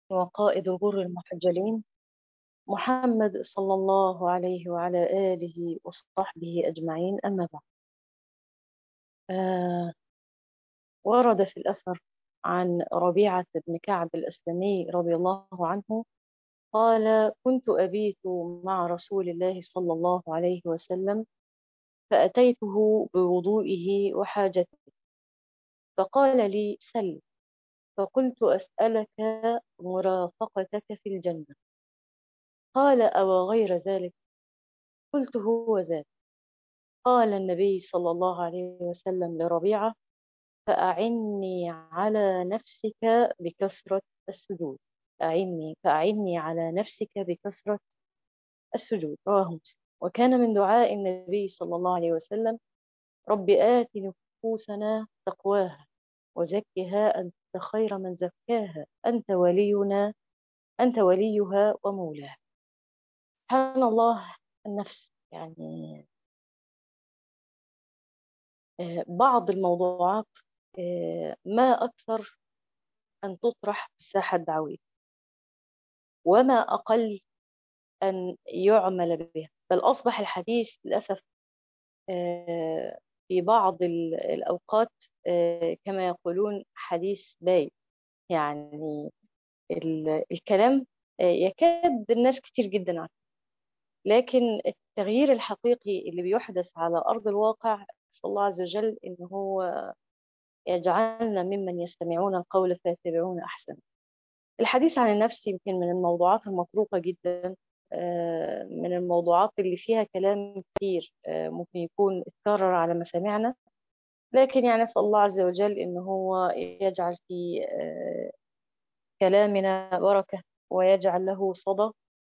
وقائد الغر المحجلين محمد صلى الله عليه وعلى آله وصحبه أجمعين، أما بعد. آه ورد في الأثر عن ربيعة بن كعب الأسلمي رضي الله عنه قال: كنت أبيت مع رسول الله صلى الله عليه وسلم، فأتيته بوضوئه وحاجته، فقال لي: سل. فقلت: أسألك مرافقتك في الجنة. قال: أو غير ذلك؟ قلت: هو ذاك. قال النبي صلى الله عليه وسلم لربيعة: فأعني على نفسك بكثرة السجود. فأعني على نفسك بكثرة السجود. رواه مسلم. وكان من دعاء النبي صلى الله عليه وسلم: رب آت نفوسنا تقواها وزكها أنت خير من زكاها أنت ولينا، أنت وليها ومولاها. سبحان الله. النفس يعني بعض الموضوعات ما أكثر أن تطرح في الساحة الدعوية، وما أقل أن يعمل بها، بل أصبح الحديث للأسف في بعض الأوقات كما يقولون حديث بايت. يعني الكلام يكاد الناس كتير جدا عارفة، لكن التغيير الحقيقي اللي بيحدث على أرض الواقع، نسأل الله عز وجل إن هو يجعلنا ممن يستمعون القول فيتبعون أحسن. الحديث عن النفس يمكن من الموضوعات المطروقة جدا، من الموضوعات اللي فيها كلام كتير ممكن يكون اتكرر على مسامعنا، لكن يعني نسأل الله عز وجل إن هو يجعل في كلامنا بركة، ويجعل له صدى،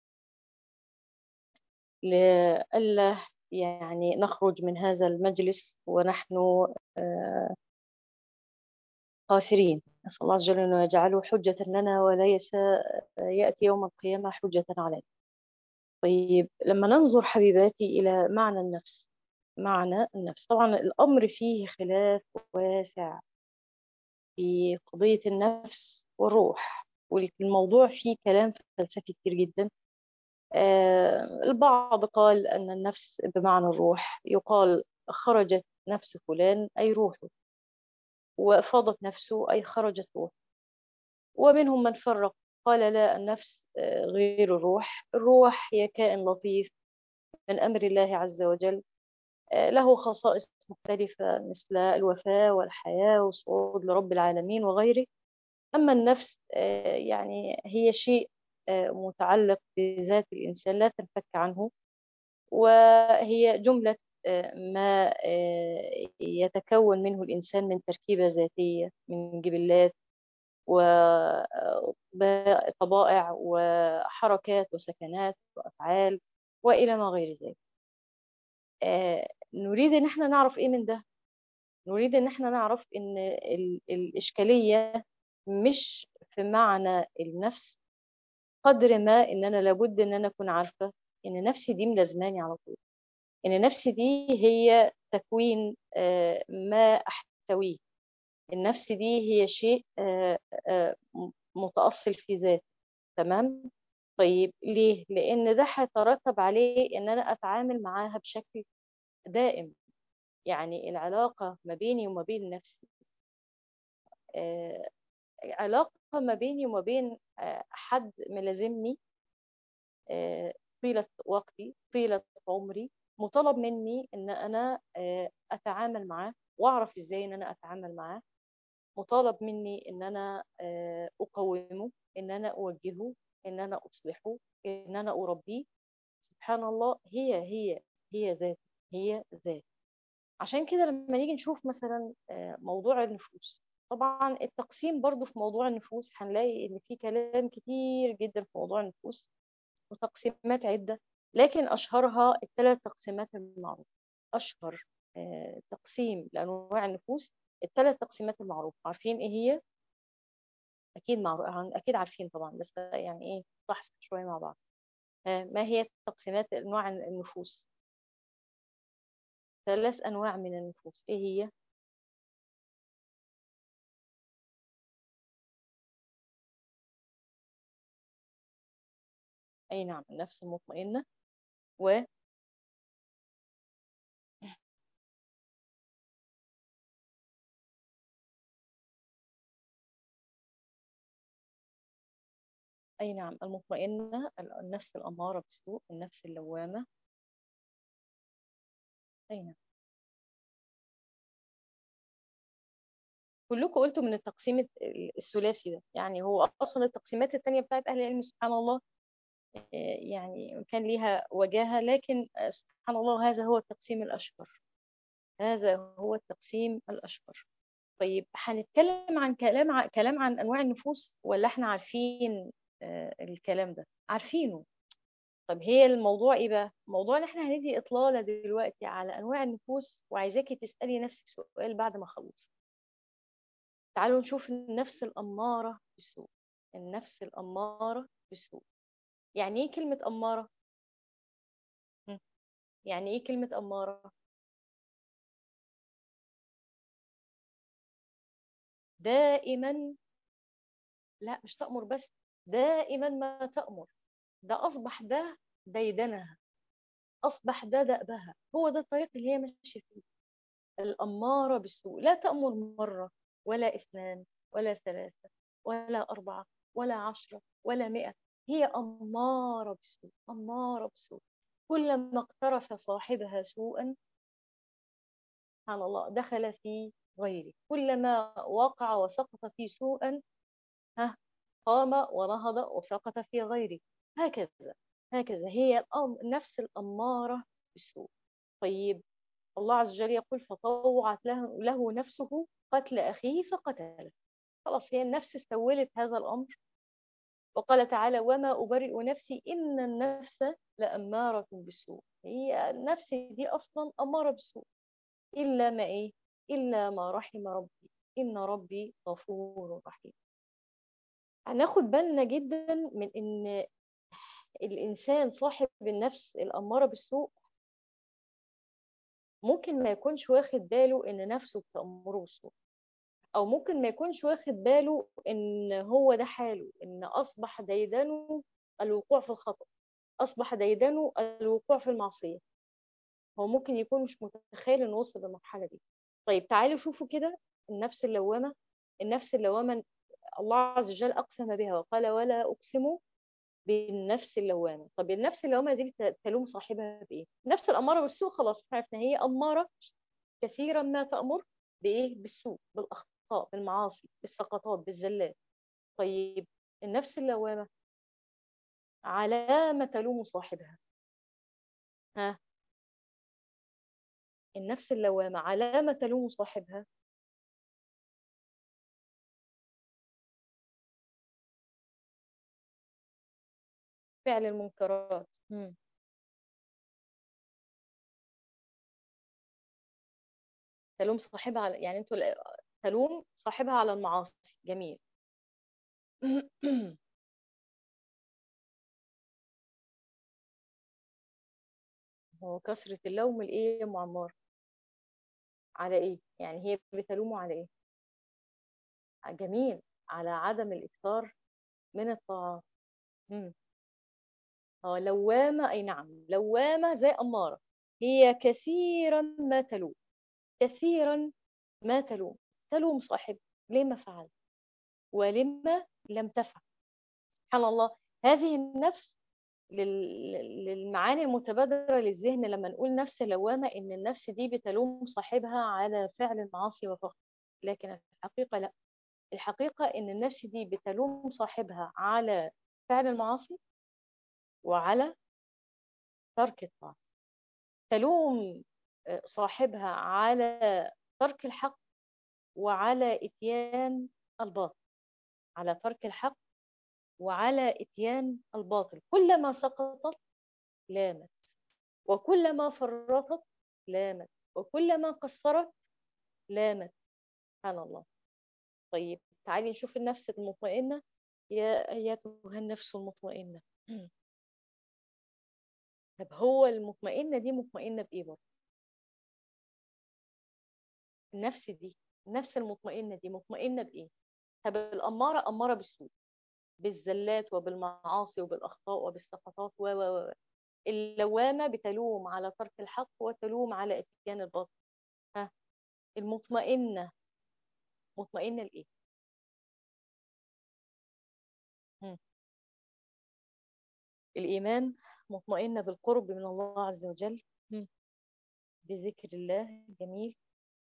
لئلا يعني نخرج من هذا المجلس ونحن آه، خاسرين. نسأل الله عز وجل أنه يجعله حجة لنا وليس يأتي يوم القيامة حجة علينا. طيب، لما ننظر حبيباتي إلى معنى النفس، معنى النفس طبعا الأمر فيه خلاف واسع في قضية النفس والروح، والموضوع فيه كلام فلسفي كتير جدا. البعض قال أن النفس بمعنى الروح، يقال خرجت نفس فلان أي روحه، وفاضت نفسه أي خرجت روحه. ومنهم من فرق، قال لا، النفس غير الروح. الروح هي كائن لطيف من أمر الله عز وجل، له خصائص مختلفة مثل الوفاة والحياة والصعود لرب العالمين وغيره. أما النفس يعني هي شيء متعلق بذات الإنسان لا تنفك عنه، وهي جملة ما يتكون منه الإنسان من تركيبة ذاتية، من جبلات وطبائع وحركات وسكنات وأفعال وإلى ما غير ذلك. نريد ان احنا نعرف ايه من ده؟ نريد ان احنا نعرف ان الاشكالية مش في معنى النفس، قدر ما ان انا لابد ان انا اكون عارفة ان نفسي دي ملازماني على طول، ان نفسي دي هي تكوين ما احتويه. النفس دي هي شيء متأصل في ذاتي. تمام. طيب ليه؟ لان ده هيترتب عليه ان انا اتعامل معاها بشكل دائم. يعني العلاقة ما بيني وما بين نفسي علاقة ما بيني وما بين حد ملازمني طيلة وقتي، طيلة عمري، مطالب مني ان انا اتعامل معاه واعرف ازاي ان انا اتعامل معاه. مطالب مني ان انا اقومه، ان انا اوجهه، ان انا اصلحه، ان انا اربيه. سبحان الله. هي ذات، هي ذات. عشان كده لما نيجي نشوف مثلا موضوع النفوس، طبعا التقسيم برضو في موضوع النفوس هنلاقي ان في كلام كتير جدا في موضوع النفوس وتقسيمات عدة، لكن أشهرها الثلاث تقسيمات المعروفة. أشهر تقسيم لأنواع النفوس الثلاث تقسيمات المعروفة. عارفين إيه هي؟ أكيد معروف، أكيد عارفين طبعا، بس يعني إيه، صح شوية مع بعض. ما هي تقسيمات أنواع النفوس؟ ثلاث أنواع من النفوس. إيه هي؟ أي نعم، النفس المطمئنة. و أي نعم، المطمئنة، النفس الأمارة بالسوء، النفس اللوامة. أي نعم. كلكم قلتوا من التقسيم الثلاثي ده، يعني هو أصلا التقسيمات التانية بتاعت أهل العلم سبحان الله يعني كان ليها وجاهة، لكن سبحان الله هذا هو التقسيم الأشهر. هذا هو التقسيم الأشهر. طيب هنتكلم عن كلام عن أنواع النفوس، ولا احنا عارفين الكلام ده عارفينه؟ طب هي الموضوع ايه بقى؟ موضوع ان احنا هندي إطلالة دلوقتي على أنواع النفوس، وعايزاكي تسألي نفسك سؤال بعد ما أخلص. تعالوا نشوف النفس الأمارة بالسوء. النفس الأمارة بالسوء، يعني ايه كلمة أمارة؟ هم، يعني ايه كلمة أمارة؟ دائما. لا مش تأمر بس، دائما ما تأمر. ده أصبح ده ديدنها، أصبح ده دأبها، هو ده الطريق اللي هي ماشية فيه. الأمارة بالسوء لا تأمر مرة ولا اثنان ولا ثلاثة ولا أربعة ولا 10 ولا 100. هي أمارة بالسوء، أمارة بالسوء. كلما اقترف صاحبها سوءا سبحان الله دخل في غيره، كلما وقع وسقط في سوءا ها قام ونهض وسقط في غيره. هكذا، هكذا هي النفس الأمارة بالسوء. طيب الله عز وجل يقول فطوعت له نفسه قتل أخيه فقتله. خلاص هي النفس استولت هذا الأمر. وقال تعالى وما أبرئ نفسي إن النفس لأمارة بالسوء. هي النفس دي أصلا أمارة بالسوء، إلا ما إيه؟ إلا ما رحم ربي، إن ربي غفور رحيم. هناخد بالنا جدا من إن الإنسان صاحب النفس الأمارة بالسوء ممكن ما يكونش واخد باله إن نفسه بتأمره بالسوء، او ممكن ما يكونش واخد باله ان هو ده حاله، ان اصبح ديدنه الوقوع في الخطأ، اصبح ديدنه الوقوع في المعصية. هو ممكن يكون مش متخيل انه وصل للمرحلة دي. طيب تعالوا شوفوا كده النفس اللوامة. النفس اللوامة الله عز وجل اقسم بها وقال ولا اقسم بالنفس اللوامة. طب النفس اللوامة دي تلوم صاحبها بايه؟ نفس الامارة بالسوء خلاص عرفنا هي امارة كثيرا ما تأمر بإيه؟ بالسوء، بالأخطاء، بالمعاصي، بالسقطات، بالزلات. طيب النفس اللوامة على ما تلوم صاحبها. ها، النفس اللوامة على ما تلوم صاحبها. فعل المنكرات. تلوم صاحبها على، يعني انتوا تلوم صاحبها على المعاصي. جميل. هو كثرة اللوم الإيه يا معمر؟ على إيه؟ يعني هي بتلومه على إيه؟ جميل، على عدم الإكثار من الطاعات. مم. اه لوامة، أي نعم لوامة زي أمارة. هي كثيرا ما تلوم، كثيرا ما تلوم. تلوم صاحب لما فعل ولما لم تفعل. سبحان الله. هذه النفس للمعاني المتبادرة للذهن لما نقول نفس لوامة إن النفس دي بتلوم صاحبها على فعل المعاصي وفقط. لكن الحقيقة لا، الحقيقة إن النفس دي بتلوم صاحبها على فعل المعاصي وعلى ترك الطاعة. تلوم صاحبها على ترك الحق وعلى إتيان الباطل، على ترك الحق وعلى إتيان الباطل. كلما سقطت لامت، وكلما فرطت لامت، وكلما قصرت لامت. سبحان الله. طيب تعالي نشوف النفس المطمئنة. يا أيتها النفس المطمئنة. طب هو المطمئنة دي مطمئنة بإيه برضه؟ النفس دي، النفس المطمئنة دي مطمئنة بإيه؟ طب الأمارة أمارة بالسوء، بالزلات وبالمعاصي وبالأخطاء وبالسقطات اللوامة بتلوم على ترك الحق وتلوم على إتيان الباطل. ها، المطمئنة مطمئنة لإيه؟ هم. الإيمان، مطمئنة بالقرب من الله عز وجل. هم. بذكر الله جميل،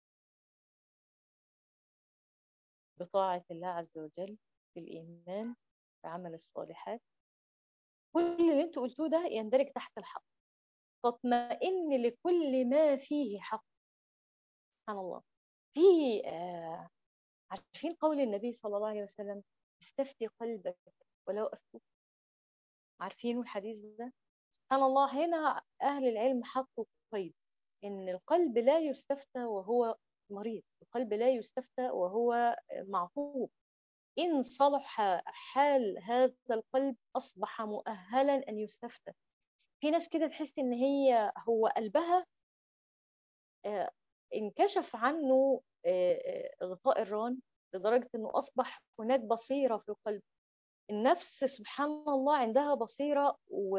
بطاعة الله عز وجل، بالإيمان، بعمل الصالحات. كل اللي انتوا قلتوه ده يندرج تحت الحق. تطمئن لكل ما فيه حق. سبحان الله. في آه عارفين قول النبي صلى الله عليه وسلم: استفتي قلبك ولو أفتوك. عارفين الحديث ده؟ سبحان الله. هنا أهل العلم حطوا قيد إن القلب لا يستفتى وهو مريض، القلب لا يستفتى وهو معصوب. إن صلح حال هذا القلب أصبح مؤهلا أن يستفتى. في ناس كده تحس إن هو قلبها آه، انكشف عنه غطاء الران، لدرجة إنه أصبح هناك بصيرة في القلب. النفس سبحان الله عندها بصيرة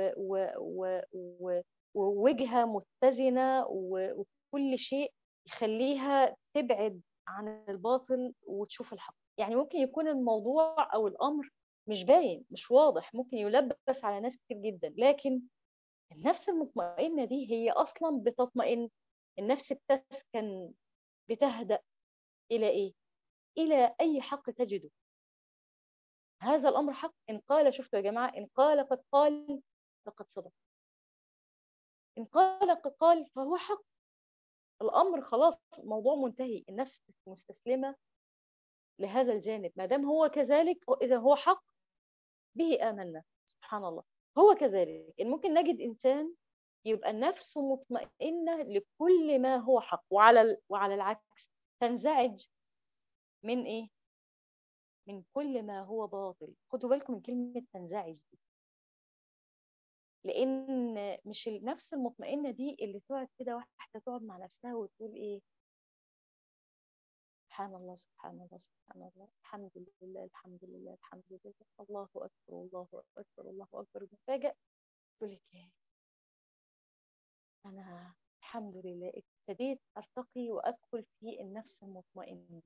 ووجهة متزنة وكل شيء يخليها تبعد عن الباطل وتشوف الحق. يعني ممكن يكون الموضوع أو الأمر مش باين، مش واضح، ممكن يلبس على ناس كتير جدا، لكن النفس المطمئنة دي هي أصلا بتطمئن. النفس بتسكن، بتهدأ إلى إيه؟ إلى أي حق تجده. هذا الأمر حق، إن قال، شفتوا يا جماعة، إن قال قد قال فقد صدق. إن قال قد قال فهو حق. الأمر خلاص، موضوع منتهي. النفس مستسلمة لهذا الجانب. ما دام هو كذلك إذا هو حق، به آمنا. سبحان الله. هو كذلك. إن ممكن نجد إنسان يبقى النفس مطمئنة لكل ما هو حق، وعلى العكس تنزعج من إيه؟ من كل ما هو باطل. خدوا بالكم من كلمة تنزعج دي، لان مش النفس المطمئنه دي اللي تقعد كده، واحده تقعد مع نفسها وتقول ايه: سبحان الله سبحان الله سبحان الله، الحمد لله الحمد لله الحمد لله، الله اكبر الله اكبر الله اكبر. مفاجأ تقول لك ايه: انا الحمد لله ابتديت ارتقي وادخل في النفس المطمئنه.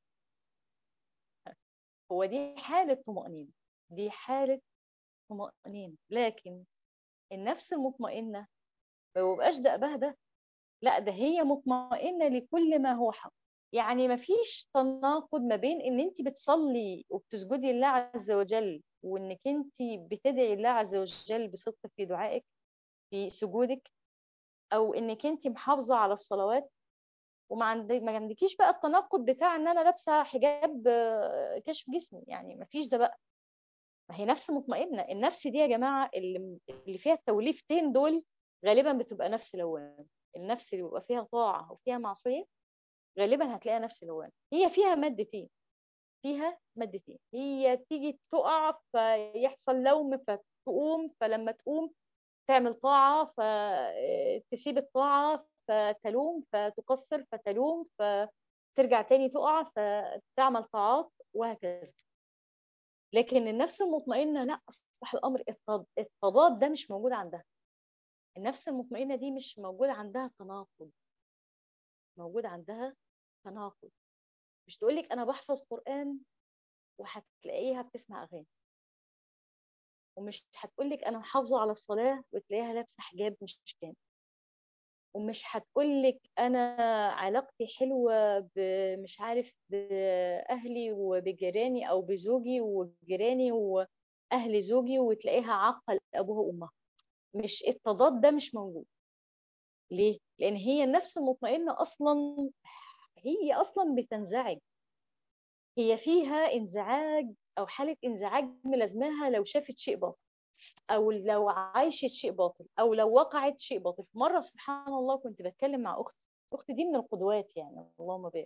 هو دي حاله طمأنينه، دي حاله طمأنينه. لكن النفس المطمئنه ما بيبقاش ده بهدى، لا، ده هي مطمئنة لكل ما هو حق. يعني ما فيش تناقض ما بين ان انت بتصلي وبتسجدي لله عز وجل، وانك انت بتدعي الله عز وجل بصدق في دعائك في سجودك، او انك انت محافظة على الصلوات، ما عندكيش بقى التناقض بتاع ان انا لابسة حجاب كشف جسمي. يعني ما فيش ده بقى. ما هي نفس مطمئنة. النفس دي يا جماعة اللي فيها التوليفتين دول غالبا بتبقى نفس لوام. النفس اللي بيبقى فيها طاعة وفيها معصية غالبا هتلاقيها نفس الوان. هي فيها مادتين، فيها مادتين. هي تيجي تقع فيحصل لوم فتقوم، فلما تقوم تعمل طاعة فتسيب الطاعة فتلوم، فتقصر فتلوم، فترجع تاني تقع فتعمل طاعات، وهكذا. لكن النفس المطمئنة لا، أصبح الأمر التضاد ده مش موجود عندها. النفس المطمئنة دي مش موجود عندها تناقض، موجود عندها تناقض. مش تقولك أنا بحفظ قرآن وهتلاقيها بتسمع أغاني، ومش هتقولك أنا محافظة على الصلاة وتلاقيها لابسة حجاب مش كامل، ومش هتقولك أنا علاقتي حلوة مش عارف بأهلي وبجيراني أو بزوجي وجيراني وأهل زوجي، وتلاقيها عاقة أبوها وأمها. مش التضاد ده مش موجود. ليه؟ لأن هي النفس المطمئنة أصلا، هي أصلا بتنزعج. هي فيها انزعاج أو حالة انزعاج ملازمها لو شافت شيء باطل، او لو عايشت شيء باطل، او لو وقعت شيء باطل. في مره سبحان الله كنت بتكلم مع اختي دي من القدوات، يعني اللهم بارك.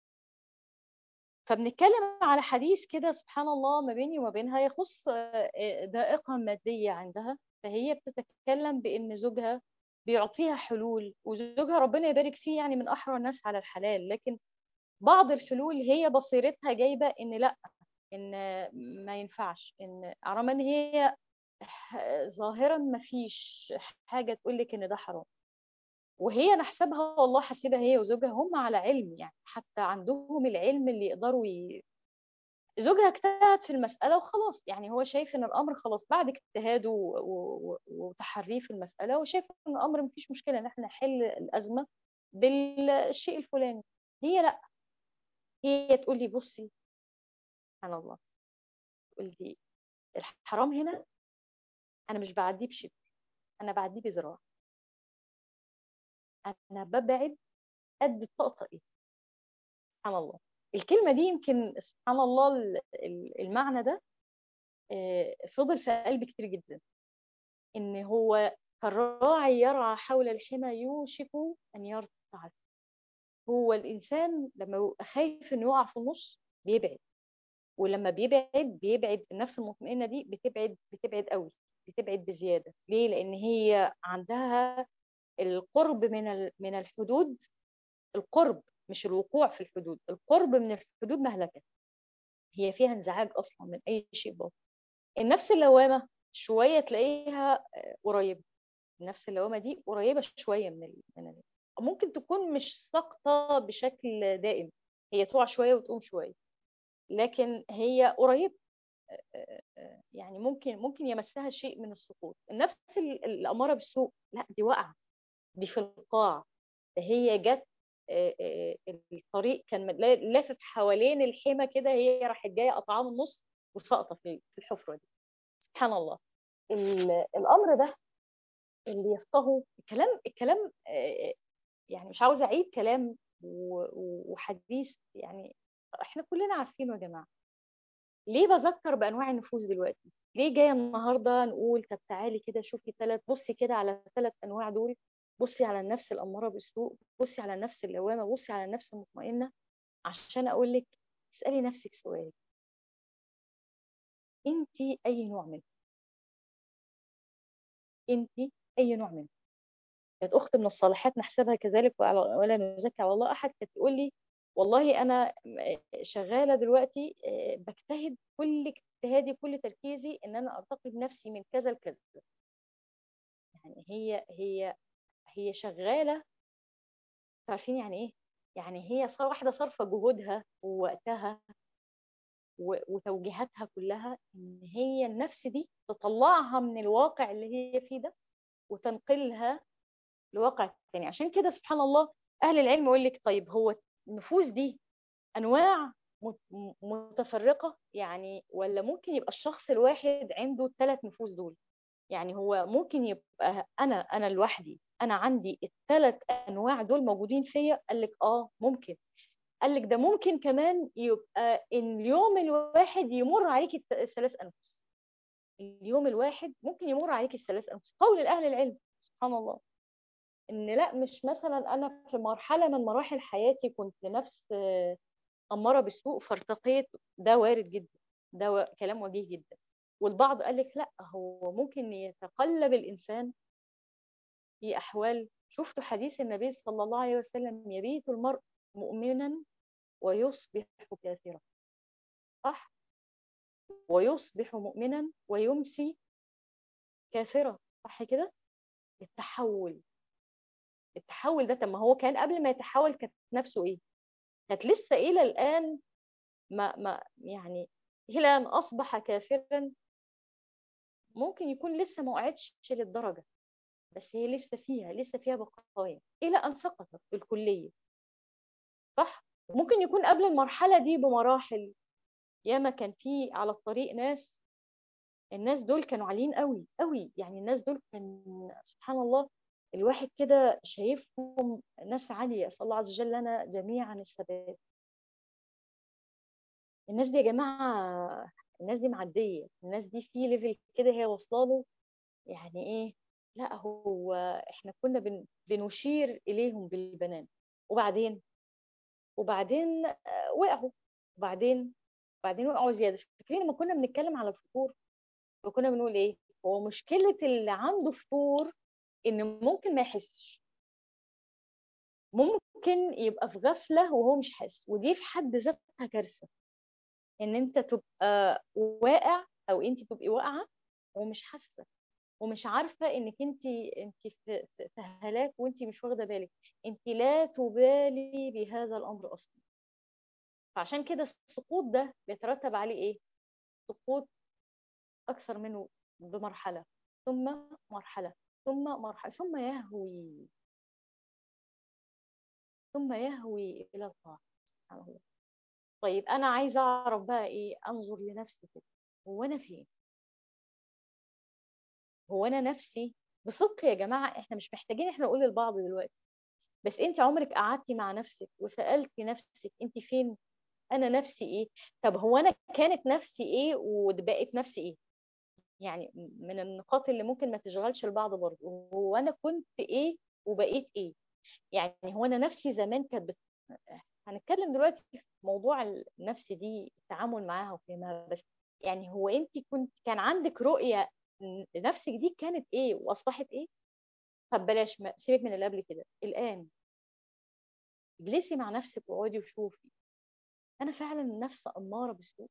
فبنتكلم على حديث كده سبحان الله ما بيني وما بينها يخص ضائقة مادية عندها. فهي بتتكلم بان زوجها بيعطيها حلول، وزوجها ربنا يبارك فيه يعني من احرى الناس على الحلال، لكن بعض الحلول هي بصيرتها جايبه ان لا، ان ما ينفعش، ان رغم ان هي ظاهرا ما فيش حاجه تقول لك ان ده حرام، وهي نحسبها والله حسيبها هي وزوجها هم على علم، يعني حتى عندهم العلم اللي يقدروا زوجها اجتهد في المسألة وخلاص، يعني هو شايف ان الامر خلاص بعد اجتهاده وتحريه في المسألة، وشايف ان الامر مفيش مشكلة ان احنا نحل الازمة بالشيء الفلاني. هي لا، هي تقول لي بصي، سبحان الله، تقول لي الحرام هنا انا مش بعديه بشبر، انا بعديه بذراع، انا ببعد قد الطاقة ايه. سبحان الله، الكلمة دي يمكن سبحان الله المعنى ده فضل في قلبي كتير جدا. ان هو كالراعي يرعى حول الحمى يوشك ان يرتع فيه. هو الانسان لما يبقى خايف انه يقع في النص بيبعد، ولما بيبعد النفس المطمئنه دي بتبعد قوي، بتبعد بزياده. ليه؟ لان هي عندها القرب من الحدود. القرب مش الوقوع في الحدود، القرب من الحدود مهلكه. هي فيها انزعاج اصلا من اي شيء باطل. النفس اللوامه شويه تلاقيها قريبه. النفس اللوامه دي قريبه شويه ممكن تكون مش ساقطه بشكل دائم، هي تقع شويه وتقوم شويه، لكن هي قريبه. يعني ممكن يمسها شيء من السقوط. النفس الاماره بالسوء لا، دي واقعه، دي في القاع. ده هي جت الطريق كان لافف حوالين الحمى كده، هي راحت جايه قطعاه من النص وساقطه في الحفره دي. سبحان الله. الامر ده اللي يفقهوا الكلام يعني مش عاوزه اعيد كلام وحديث، يعني احنا كلنا عارفينه يا جماعه. ليه بذكر بانواع النفوس دلوقتي؟ ليه جايه النهارده نقول طب تعالي كده شوفي بصي كده على ثلاث انواع دول. بصي على النفس الاماره بالسوء، بصي على النفس اللوامه، بصي على النفس المطمئنه، عشان اقول لك اسالي نفسك سؤال: انت اي نوع منهم؟ انت اي نوع منهم؟ كانت اخت من الصالحات نحسبها كذلك ولا نزكي على الله احد، كانت تقول لي والله انا شغاله دلوقتي بجتهد كل اجتهادي كل تركيزي ان انا ارتقي بنفسي من كذا لكذا. يعني هي شغاله. عارفين يعني ايه؟ يعني هي واحده صارفه جهودها ووقتها وتوجيهاتها كلها ان هي النفس دي تطلعها من الواقع اللي هي فيه ده وتنقلها لواقع تاني. عشان كده سبحان الله اهل العلم يقول لك طيب هو النفوس دي انواع متفرقه يعني، ولا ممكن يبقى الشخص الواحد عنده الثلاث نفوس دول؟ يعني هو ممكن يبقى انا لوحدي انا عندي الثلاث انواع دول موجودين فيا؟ قال لك اه ممكن. قال لك ده ممكن كمان يبقى ان اليوم الواحد يمر عليك الثلاث انفس. اليوم الواحد ممكن يمر عليك الثلاث انفس، قول الاهل العلم. سبحان الله. ان لا، مش مثلا انا في مرحله من مراحل حياتي كنت نفس اماره بالسوء فارتقيت. ده وارد جدا، ده كلام وجيه جدا. والبعض قال لك لا، هو ممكن يتقلب الانسان في احوال. شفتوا حديث النبي صلى الله عليه وسلم: يبيت المرء مؤمنا ويصبح كافرا. صح؟ ويصبح مؤمنا ويمسي كافرا. صح كده؟ التحول ده، طب ما هو كان قبل ما يتحول كانت نفسه ايه؟ كانت لسه الى الان ما يعني الى ان اصبح كافرا. ممكن يكون لسه ما وقعتش للدرجه، بس هي لسه فيها بقايا الى ان سقطت بالكليه. صح؟ ممكن يكون قبل المرحله دي بمراحل، ياما كان في على الطريق الناس دول كانوا عاليين قوي قوي. يعني الناس دول كان سبحان الله الواحد كده شايفهم ناس عالية. صلى الله عز وجل لنا جميعا الثبات. الناس دي يا جماعة، الناس دي معدية، الناس دي في ليفل كده هي واصله له. يعني ايه؟ لا، هو احنا كنا بنشير اليهم بالبنان، وبعدين وقعوا. وبعدين وقعوا زيادة. فاكرين لما كنا بنتكلم على الفطور وكنا بنقول ايه؟ هو مشكلة اللي عنده فطور ان ممكن ما يحسش، ممكن يبقى في غفلة وهو مش حاسس، ودي في حد ذاتها كارثة. ان انت تبقى واقع او انت تبقي واقعه ومش حاسه ومش عارفه انك انت في هلاك وانت مش واخده بالك. انت لا تبالي بهذا الامر اصلا. فعشان كده السقوط ده بيترتب عليه ايه؟ سقوط اكثر منه بمرحله، ثم مرحله، ثم مرحله، ثم يهوي الى الله سبحانه وتعالى. طيب انا عايزه اعرف بقى ايه؟ انظر لنفسي كده، هو انا فين؟ هو انا نفسي بصدق يا جماعه؟ احنا مش محتاجين احنا نقول لبعض دلوقتي، بس انت عمرك قعدتي مع نفسك وسالتي نفسك انت فين؟ انا نفسي ايه؟ طب هو انا كانت نفسي ايه وبقت نفسي ايه؟ يعني من النقاط اللي ممكن ما تشغلش البعض برضه، هو انا كنت ايه وبقيت ايه؟ يعني هو انا نفسي زمان هنتكلم دلوقتي في موضوع النفس دي، التعامل معاها وفهمها، بس يعني هو انت كان عندك رؤية لنفسك دي كانت ايه واصبحت ايه؟ طب بلاش، ما سيبك من اللي قبل كده. الان اجلسي مع نفسك واقعدي وشوفي، انا فعلا نفس اماره بالسوء؟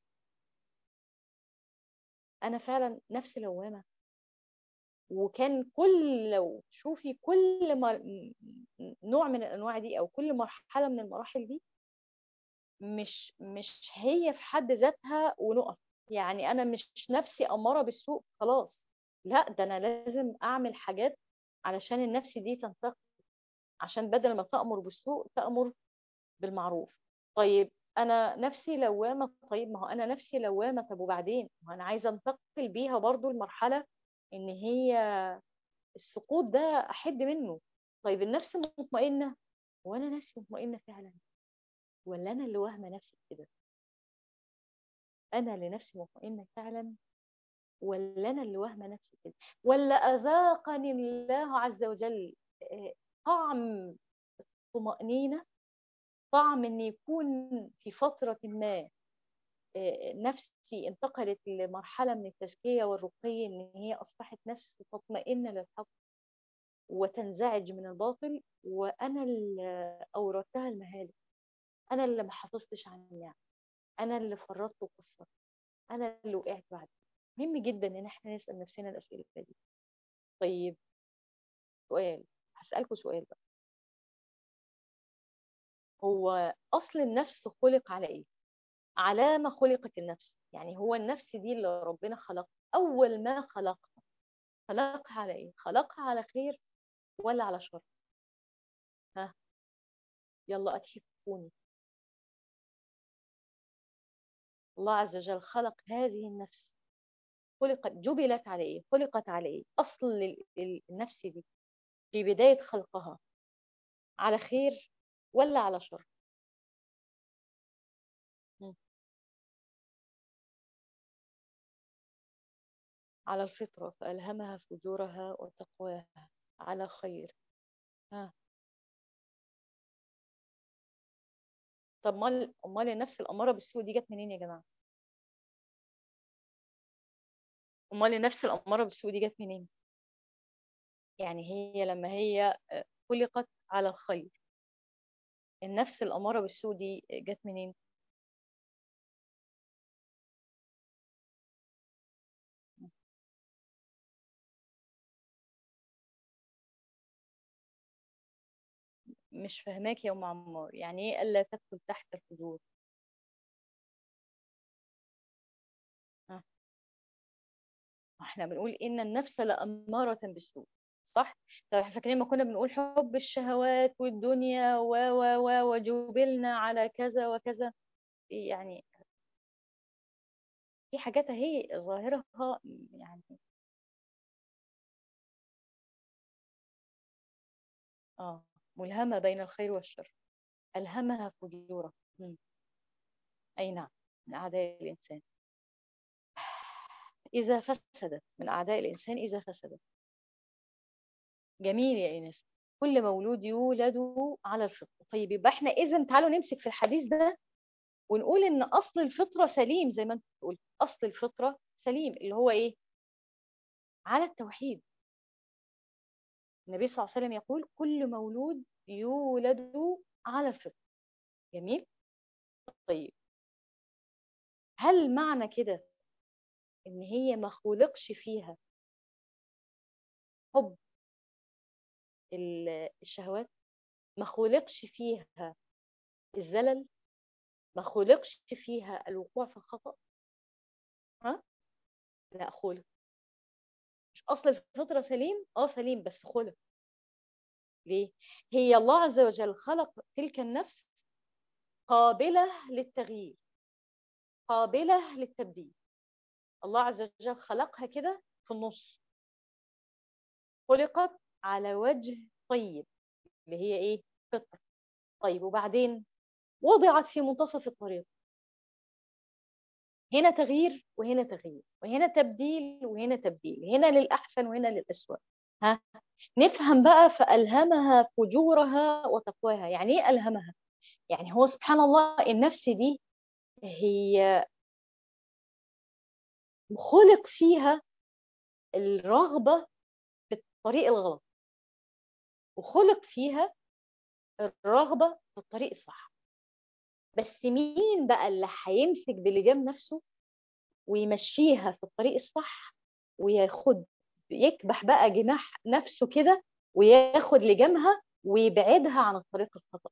انا فعلا نفس لوامه؟ وكان لو تشوفي كل نوع من الانواع دي او كل مرحله من المراحل دي، مش هي في حد ذاتها ونقف. يعني انا مش نفسي اماره بالسوء خلاص، لا ده انا لازم اعمل حاجات علشان النفس دي تنتقل، عشان بدل ما تأمر بالسوء تأمر بالمعروف. طيب انا نفسي لوامه، طيب ما هو انا نفسي لوامه، طب وبعدين؟ ما انا عايزه انتقل بيها برضو المرحله ان هي السقوط ده احد منه. طيب النفس مطمئنه، وانا نفسي مطمئنه فعلا ولا انا اللي واهمه نفسي كده؟ انا اللي نفسي مطمئنه فعلا ولا انا اللي واهمه نفسي كده؟ ولا اذاقني الله عز وجل طعم طمأنينة، طعم ان يكون في فترة ما نفسي انتقلت لمرحلة من التزكية والرقي، ان هي اصبحت نفس تطمئن للحق وتنزعج من الباطل، وانا اللي اوردتها المهالك، انا اللي ما حافظتش على النعم، انا اللي فرطت وقصرت، انا اللي وقعت بعد. مهم جدا ان احنا نسأل نفسنا الاسئلة دي. طيب سؤال، هسألكوا سؤال بقى. هو اصل النفس خلق على ايه؟ على ما خلقت النفس؟ يعني هو النفس دي اللي ربنا خلقها اول ما خلقها، خلقها على ايه؟ خلقها على خير ولا على شر؟ ها، يلا أتحفوني. الله عز وجل خلق هذه النفس، خلقت جبلت على ايه؟ خلقت على ايه اصل النفس دي في بداية خلقها؟ على خير ولا على شر؟ مم. على الفطرة، فألهمها فجورها وتقواها، على خير. ها، طب امال النفس الأمارة بالسوء دي جت منين يا جماعة؟ امال النفس الأمارة بالسوء دي جت منين؟ يعني هي لما هي خلقت على الخير، النفس الأمارة بالسوء دي جت منين؟ مش فاهماك يا أم عمار، يعني ايه ألا تدخل تحت الحدود؟ ها، احنا بنقول إن النفس لأمارة بالسوء، صح؟ طب احنا فاكرين ما كنا بنقول حب الشهوات والدنيا وجبلنا على كذا وكذا؟ يعني في حاجات هي ظاهرها يعني اه ملهمة بين الخير والشر، ألهمها فجورها. مم. أي نعم، من أعداء الإنسان إذا فسدت، من أعداء الإنسان إذا فسدت. جميل يا إيناس. كل مولود يولد على الفطرة. طيب يبقى احنا إذا تعالوا نمسك في الحديث ده ونقول إن أصل الفطرة سليم، زي ما أنت قلت أصل الفطرة سليم، اللي هو إيه؟ على التوحيد. النبي صلى الله عليه وسلم يقول كل مولود يولد على الفطرة. جميل. طيب هل معنى كده ان هي ما خلقش فيها حب الشهوات؟ ما خلقش فيها الزلل؟ ما خلقش فيها الوقوع في الخطأ؟ ها؟ لا خلق. مش اصل الفطرة سليم؟ اه سليم، بس خلق. ليه؟ هي الله عز وجل خلق تلك النفس قابلة للتغيير، قابلة للتبديل. الله عز وجل خلقها كده في النص، خلقت على وجه طيب، اللي هي ايه؟ فطرة. طيب وبعدين وضعت في منتصف الطريق، هنا تغيير وهنا تغيير، وهنا تبديل وهنا تبديل، هنا للأحسن وهنا للأسوأ. ها؟ نفهم بقى. فألهمها فجورها وتقواها. يعني ايه ألهمها؟ يعني هو سبحان الله النفس دي هي خلق فيها الرغبة في الطريق الغلط، وخلق فيها الرغبة في الطريق الصح. بس مين بقى اللي هيمسك بلجام نفسه ويمشيها في الطريق الصح، وياخد يكبح بقى جناح نفسه كده وياخد لجامها ويبعدها عن الطريق الخطأ؟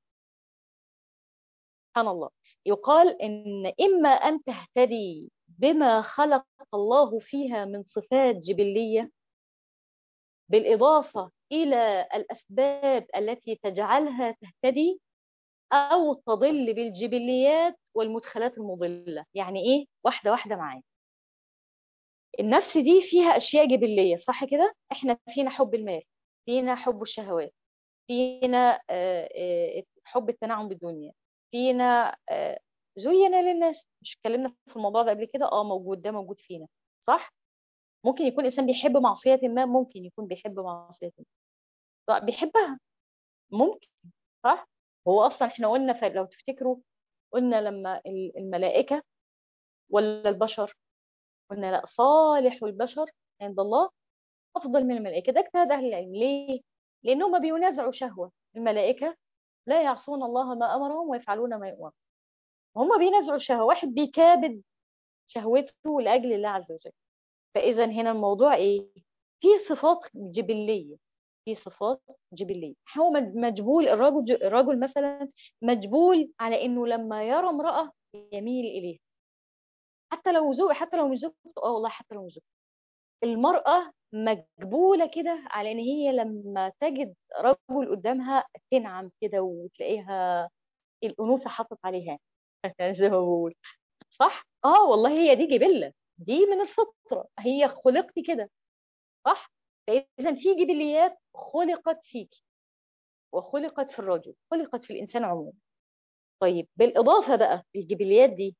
سبحان الله. يقال إن إما أن تهتدي بما خلق الله فيها من صفات جبلية، بالإضافة إلى الأسباب التي تجعلها تهتدي، أو تضل بالجبليات والمدخلات المضلة. يعني إيه؟ واحدة واحدة معايا. النفس دي فيها أشياء جبلية، صح كده؟ إحنا فينا حب المال، فينا حب الشهوات، فينا حب التنعم بالدنيا، فينا زين للناس. مش اتكلمنا في الموضوع ده قبل كده؟ موجود، ده موجود فينا، صح؟ ممكن يكون إنسان بيحب معصية ما، ممكن يكون بيحب معصية ما، طيب بيحبها، ممكن، صح؟ هو أصلا إحنا قلنا، لو تفتكروا قلنا لما الملائكة ولا البشر، قلنا لا، صالح البشر عند الله أفضل من الملائكة. ده اجتهاد أهل العلم. ليه؟ لأنهم بينازعوا شهوة. الملائكة لا يعصون الله ما أمرهم ويفعلون ما يؤمرون. هم بينازعوا شهوة، واحد بيكابد شهوته لأجل الله عز وجل. فإذا هنا الموضوع إيه؟ في صفات جبلية، في صفات جبلية. هو مجبول الرجل مثلا مجبول على إنه لما يرى امرأة يميل إليها، حتى لو زوج، حتى لو مش زوجته. والله حتى لو مش زوجته. المرأة مجبولة كده على إن هي لما تجد رجل قدامها تنعم كده وتلاقيها الأنوثة حطت عليها زي ما بقول. صح؟ والله هي دي جبلة، دي من الفطرة، هي خلقت كده، صح؟ فإذا في جبليات خلقت فيك وخلقت في الرجل، خلقت في الإنسان عموما. طيب بالإضافة بقى الجبليات دي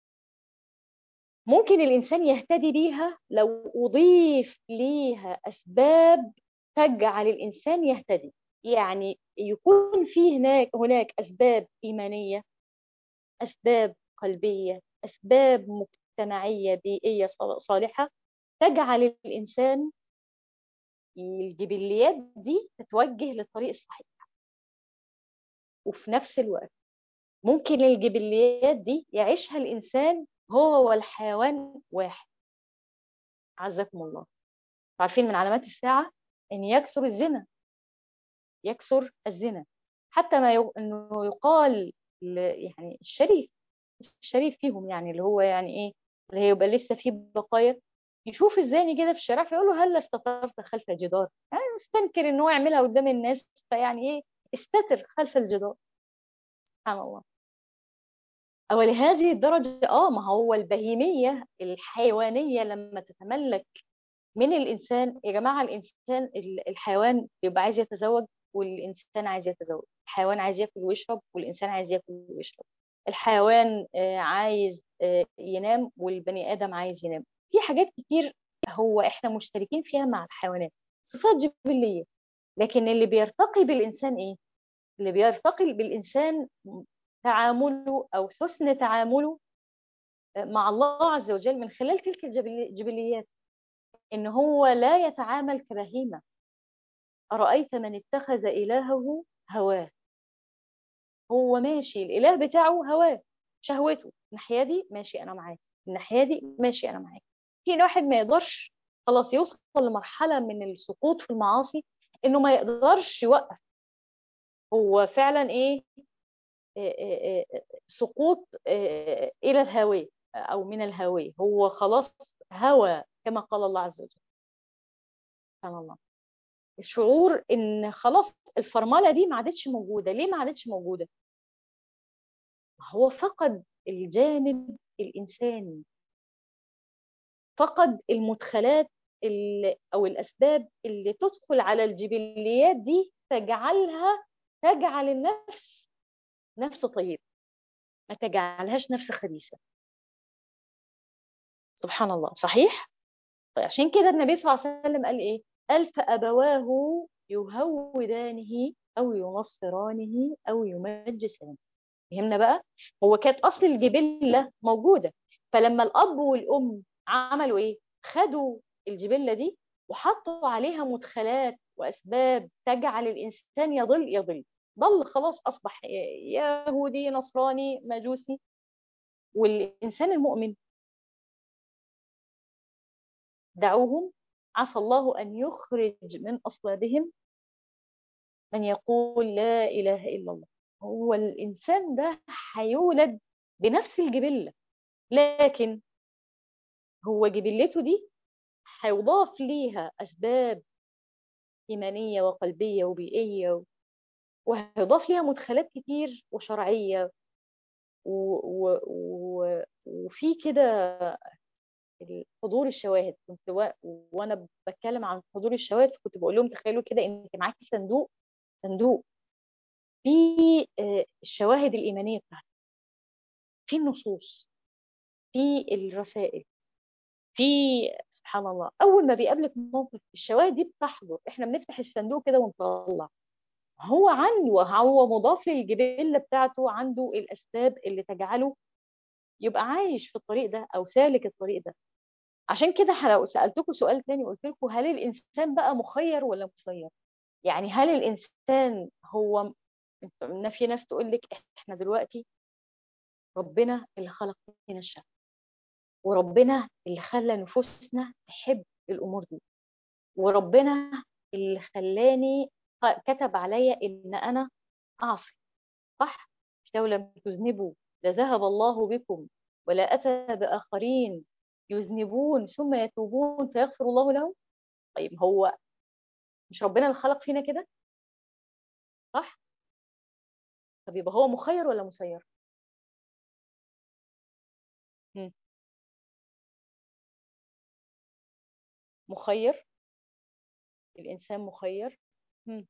ممكن الإنسان يهتدي بيها لو أضيف ليها أسباب تجعل الإنسان يهتدي. يعني يكون في هناك أسباب إيمانية، أسباب قلبية، أسباب مجتمعية بيئية صالحة تجعل الإنسان الجبليات دي تتوجه للطريق الصحيح. وفي نفس الوقت ممكن الجبليات دي يعيشها الإنسان هو والحيوان واحد. عزكم الله. عارفين من علامات الساعة أن يكثر الزنا، يكثر الزنا. حتى ما أنه يقال يعني الشريف فيهم، يعني اللي هو يعني إيه، اللي هي يبقى لسه فيه بقايا، يشوف الزاني كده في الشارع فيقول له هل استترت خلف الجدار؟ يعني مستنكر ان هو يعملها قدام الناس، فيعني ايه، استتر خلف الجدار. سبحان الله. او لهذه الدرجه، ما هو البهيميه الحيوانيه لما تتملك من الانسان. يا جماعه الانسان الحيوان بيبقى عايز يتزوج والانسان عايز يتزوج، الحيوان عايز ياكل ويشرب والانسان عايز ياكل ويشرب، الحيوان عايز ينام والبني ادم عايز ينام. في حاجات كتير هو احنا مشتركين فيها مع الحيوانات، صفات جبليه. لكن اللي بيرتقي بالانسان ايه؟ اللي بيرتقي بالانسان تعامله او حسن تعامله مع الله عز وجل من خلال تلك الجبليات، ان هو لا يتعامل كبهيمة. أرأيت من اتخذ إلهه هواه؟ هو ماشي الإله بتاعه هواه، شهوته ناحية دي، ماشي أنا معاه. الناحية دي ماشي أنا معاك. في واحد ما يقدرش خلاص يوصل لمرحلة من السقوط في المعاصي إنه ما يقدرش يوقف. هو فعلا إيه، سقوط إلى الهاوية أو من الهاوية، هو خلاص هوى كما قال الله عز وجل. سبحان الله. الشعور إن خلاص الفرملة دي ما عادتش موجودة. ليه ما عادتش موجودة؟ هو فقد الجانب الإنساني، فقد المدخلات أو الأسباب اللي تدخل على الجبليات دي تجعل النفس نفس طيبة، ما تجعلهاش نفس خبيثة. سبحان الله. صحيح. طيب عشان كده النبي صلى الله عليه وسلم قال ايه؟ قال فأبواه يهودانه أو ينصرانه أو يمجسانه. فهمنا بقى؟ هو كانت أصل الجبلة موجودة، فلما الأب والأم عملوا ايه؟ خدوا الجبلة دي وحطوا عليها مدخلات وأسباب تجعل الإنسان ضل خلاص، أصبح يهودي نصراني مجوسي. والإنسان المؤمن دعوهم، عسى الله أن يخرج من أصلابهم من يقول لا إله إلا الله. هو الإنسان ده هيولد بنفس الجبلة، لكن هو جبلته دي هيضاف ليها أسباب إيمانية وقلبية وبيئية، وهيضاف ليها مدخلات كتير وشرعية وفي كده حضور الشواهد. وانا بتكلم عن حضور الشواهد كنت بقول لهم تخيلوا كده انت معاكي صندوق في الشواهد الإيمانية بتاعتك، في النصوص، في الرسائل، في سبحان الله أول ما بيقابلك موقف الشواهد دي بتحضر. احنا بنفتح الصندوق كده ونطلع. هو مضاف للجبلة بتاعته، عنده الأسباب اللي تجعله يبقى عايش في الطريق ده أو سالك الطريق ده. عشان كده لو سألتكم سؤال تاني وقلت لكم هل الإنسان بقى مخير ولا مسير؟ يعني هل الإنسان هو، إن في ناس تقول لك احنا دلوقتي ربنا اللي خلق فينا الشهوة، وربنا اللي خلى نفوسنا تحب الأمور دي، وربنا اللي خلاني كتب عليا إن أنا أعصي. صح؟ لو لم تذنبوا لذهب الله بكم ولا أتى بآخرين يذنبون ثم يتوبون فيغفر الله لهم. طيب هو مش ربنا اللي خلق فينا كده؟ صح؟ طب يبقى هو مخير ولا مسير؟ مم. مخير. الإنسان مخير. مم.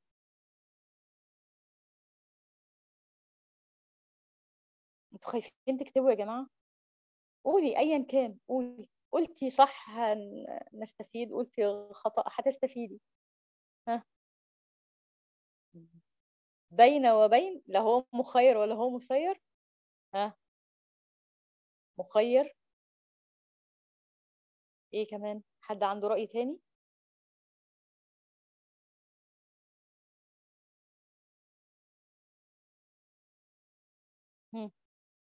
انتوا خايفين تكتبوا يا جماعة؟ قولي ايا كان، قولي. قلتي صح نستفيد، قلتي خطأ هتستفيدي. ها. بين وبين، لا هو مخير ولا هو مسير. ها. مخير. ايه كمان؟ حد عنده رأي تاني؟ هم.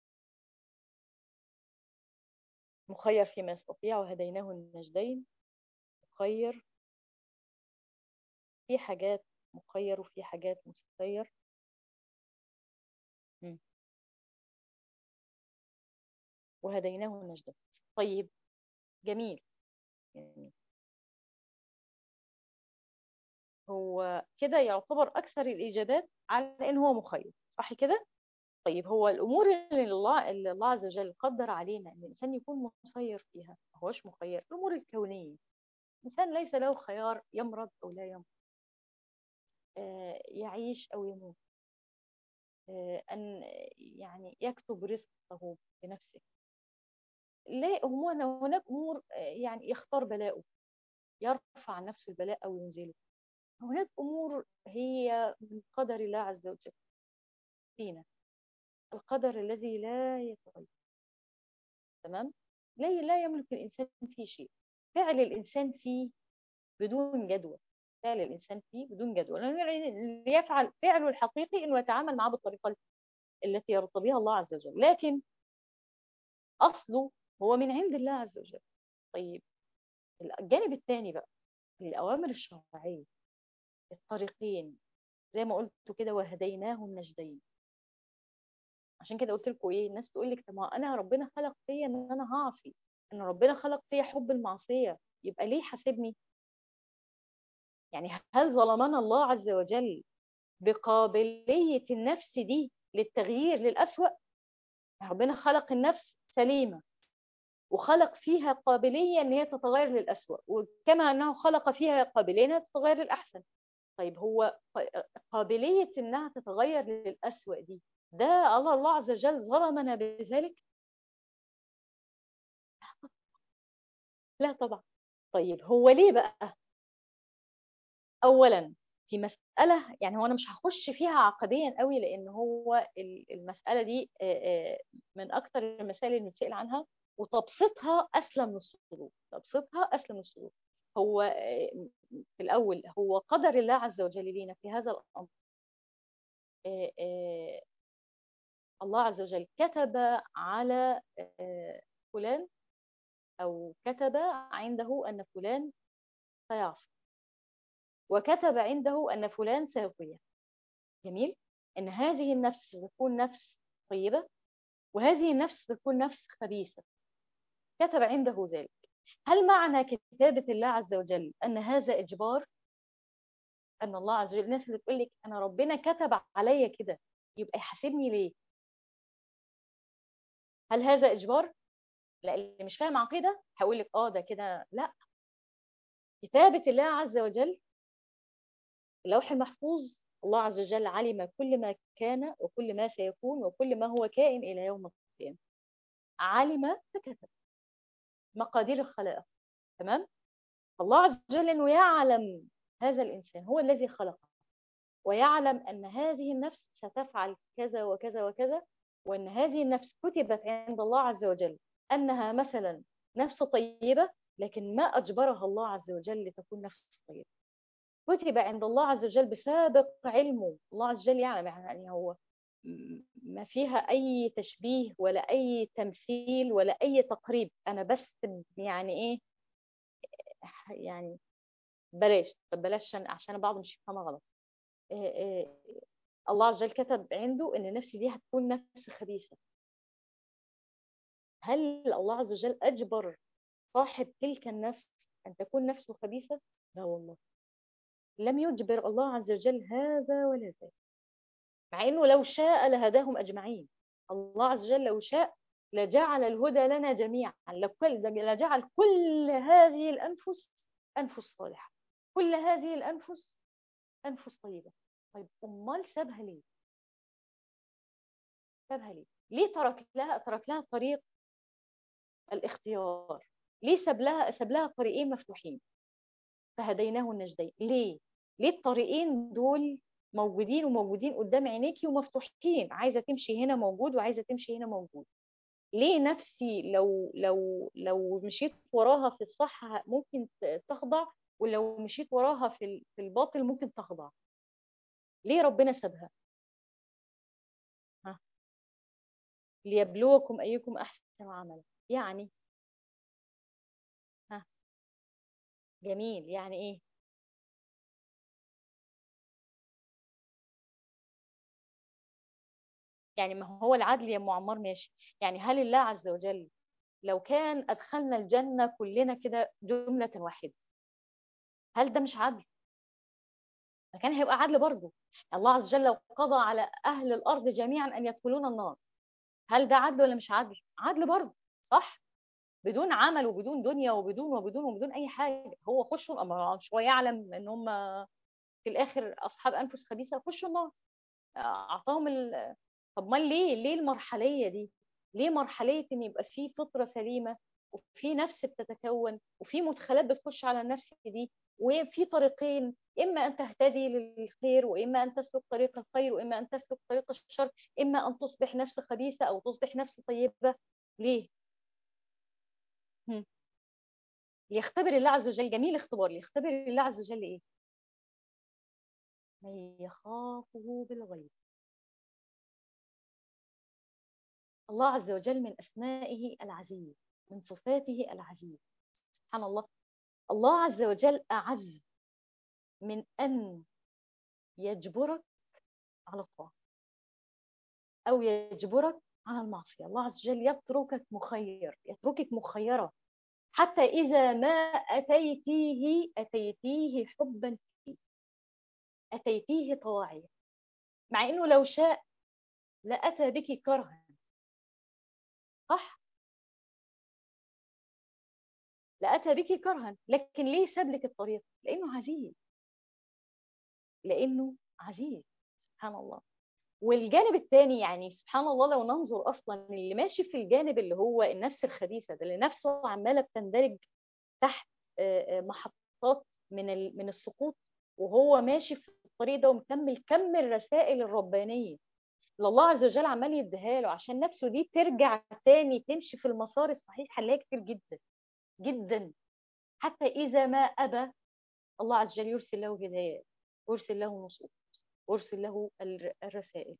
مخير فيما يستطيع وهديناه النجدين. مخير في حاجات، مخير وفي حاجات مسير. هم. وهديناه النجدين. طيب. جميل. جميل. هو كده يعتبر أكثر الإجابات على إن هو مخير، صح كده؟ طيب هو الأمور اللي الله عز وجل قدر علينا إن الإنسان يكون مسير فيها، ما هوش مخير. الأمور الكونية الإنسان ليس له خيار، يمرض أو لا يمرض، يعيش أو يموت، أن يعني يكتب رزقه بنفسه. لا، هناك أمور يعني يختار بلاؤه، يرفع عن نفسه البلاء أو ينزله. هناك أمور هي من قدر الله عز وجل فينا، القدر الذي لا يتغير. تمام. لا يملك الإنسان فيه شيء. فعل الإنسان فيه بدون جدوى. فعل الإنسان فيه بدون جدوى، لأنه اللي يفعل فعله الحقيقي إنه يتعامل معه بالطريقة التي يرتضيها الله عز وجل، لكن أصله هو من عند الله عز وجل. طيب الجانب الثاني بقى، الأوامر الشرعية، الطريقين، زي ما قلت كده، وهديناه النجدين. عشان كده قلت لكم ايه، الناس تقول لك طب ما انا ربنا خلق فيا ان انا هعصي، ان ربنا خلق فيا حب المعصية، يبقى ليه حاسبني؟ يعني هل ظلمنا الله عز وجل بقابلية النفس دي للتغيير للأسوأ؟ ربنا خلق النفس سليمة، وخلق فيها قابلية ان هي تتغير للأسوأ، وكما انه خلق فيها قابلية انها تتغير للأحسن. طيب هو قابلية انها تتغير للأسوأ دي، ده الله عز وجل ظلمنا بذلك؟ لا طبعا. طيب هو ليه بقى؟ اولا في مسألة، يعني هو انا مش هخش فيها عقديا قوي، لان هو المسألة دي من اكثر المسائل اللي بنسأل عنها، وتبسيطها اسلم من الصدور، تبسيطها اسلم من الصدور. هو في الاول هو قدر الله عز وجل لينا في هذا الامر. آه، آه، الله عز وجل كتب على فلان، او كتب عنده ان فلان سيعصي، وكتب عنده ان فلان سيطيع. جميل. ان هذه النفس تكون نفس طيبة، وهذه النفس تكون نفس خبيثة، كتب عنده ذلك. هل معنى كتابة الله عز وجل أن هذا إجبار؟ أن الله عز وجل، الناس اللي تقول لك أنا ربنا كتب عليا كده يبقى يحاسبني ليه؟ هل هذا إجبار؟ لا، اللي مش فاهم عقيدة هقول لك ده كده لا. كتابة الله عز وجل، اللوح المحفوظ، الله عز وجل علم كل ما كان وكل ما سيكون وكل ما هو كائن إلى يوم القيامة، علم فكتب مقادير الخلائق. تمام. الله عز وجل انه يعلم هذا الانسان، هو الذي خلقه، ويعلم ان هذه النفس ستفعل كذا وكذا وكذا، وان هذه النفس كتبت عند الله عز وجل انها مثلا نفس طيبة، لكن ما اجبرها الله عز وجل لتكون نفس طيبة. كتب عند الله عز وجل بسابق علمه، الله عز وجل يعلم، يعني هو ما فيها اي تشبيه ولا اي تمثيل ولا اي تقريب. انا بس يعني ايه، يعني بلاش، طب بلاش عشان بعض مش يفهمها غلط. إيه إيه، الله عز وجل كتب عنده ان النفس دي هتكون نفس خبيثة. هل الله عز وجل اجبر صاحب تلك النفس ان تكون نفسه خبيثة؟ لا والله، لم يجبر الله عز وجل هذا ولا ذاك، مع انه لو شاء لهداهم اجمعين. الله عز وجل لو شاء لجعل الهدى لنا جميعا، لجعل كل هذه الانفس انفس صالحة، كل هذه الانفس انفس طيبة. طيب امال سابها ليه؟ سابها ليه؟ ليه ترك لها طريق الاختيار؟ ليه ساب لها طريقين مفتوحين؟ فهديناه النجدين. ليه الطريقين دول موجودين، وموجودين قدام عينيكي ومفتوحين، عايزه تمشي هنا موجود وعايزه تمشي هنا موجود؟ ليه نفسي لو مشيت وراها في الصح ممكن تخضع، ولو مشيت وراها في الباطل ممكن تخضع؟ ليه ربنا سابها؟ ها، ليبلوكم ايكم احسن عملا. يعني ها، جميل، يعني ايه؟ يعني ما هو العدل يا ام عمار ماشي، يعني هل الله عز وجل لو كان ادخلنا الجنة كلنا كده جملة واحدة، هل ده مش عدل؟ ما كان هيبقى عدل برضه. الله عز وجل لو قضى على اهل الارض جميعا ان يدخلون النار، هل ده عدل ولا مش عدل؟ عدل برضه، صح؟ بدون عمل وبدون دنيا وبدون اي حاجة، هو خشوا، اما مش هو يعلم ان هم في الاخر اصحاب انفس خبيثة خشوا النار، اعطاهم طب ما ليه المرحليه دي؟ ليه مرحليه ان يبقى في فطره سليمه، وفي نفس بتتكون، وفي مدخلات بتخش على النفس دي، وفي طريقين، اما ان تهتدي للخير، واما ان تسلك طريق الخير، واما ان تسلك طريق الشر، اما ان تصبح نفس خبيثه او تصبح نفس طيبه. ليه؟ هم. ليختبر الله عز وجل، جميل اختبار، ليختبر الله عز وجل ايه؟ من يخافه بالغيب. الله عز وجل من اسمائه العزيز، من صفاته العزيز. سبحان الله، الله عز وجل أعز من أن يجبرك على الطاعة أو يجبرك على المعصية. الله عز وجل يتركك مخير، يتركك مخيرة، حتى إذا ما أتيتيه حبا فيه، أتيتيه طواعية، مع إنه لو شاء لأتى بك كرها. صح؟ لأتى بك كرها، لكن ليه ساب لك الطريق؟ لأنه عزيز، لأنه عزيز. سبحان الله. والجانب الثاني، يعني سبحان الله، لو ننظر أصلا اللي ماشي في الجانب اللي هو النفس الخبيثة ده، اللي نفسه عمالة بتندرج تحت محطات من السقوط، وهو ماشي في الطريق ده ومكمل كم الرسائل الربانية اللي الله عز وجل عمال يديها له عشان نفسه دي ترجع تاني تمشي في المسار الصحيح، هنلاقي كتير جدا جدا. حتى إذا ما أبى، الله عز وجل يرسل له هدايات، ويرسل له نصوص، ويرسل له الرسائل،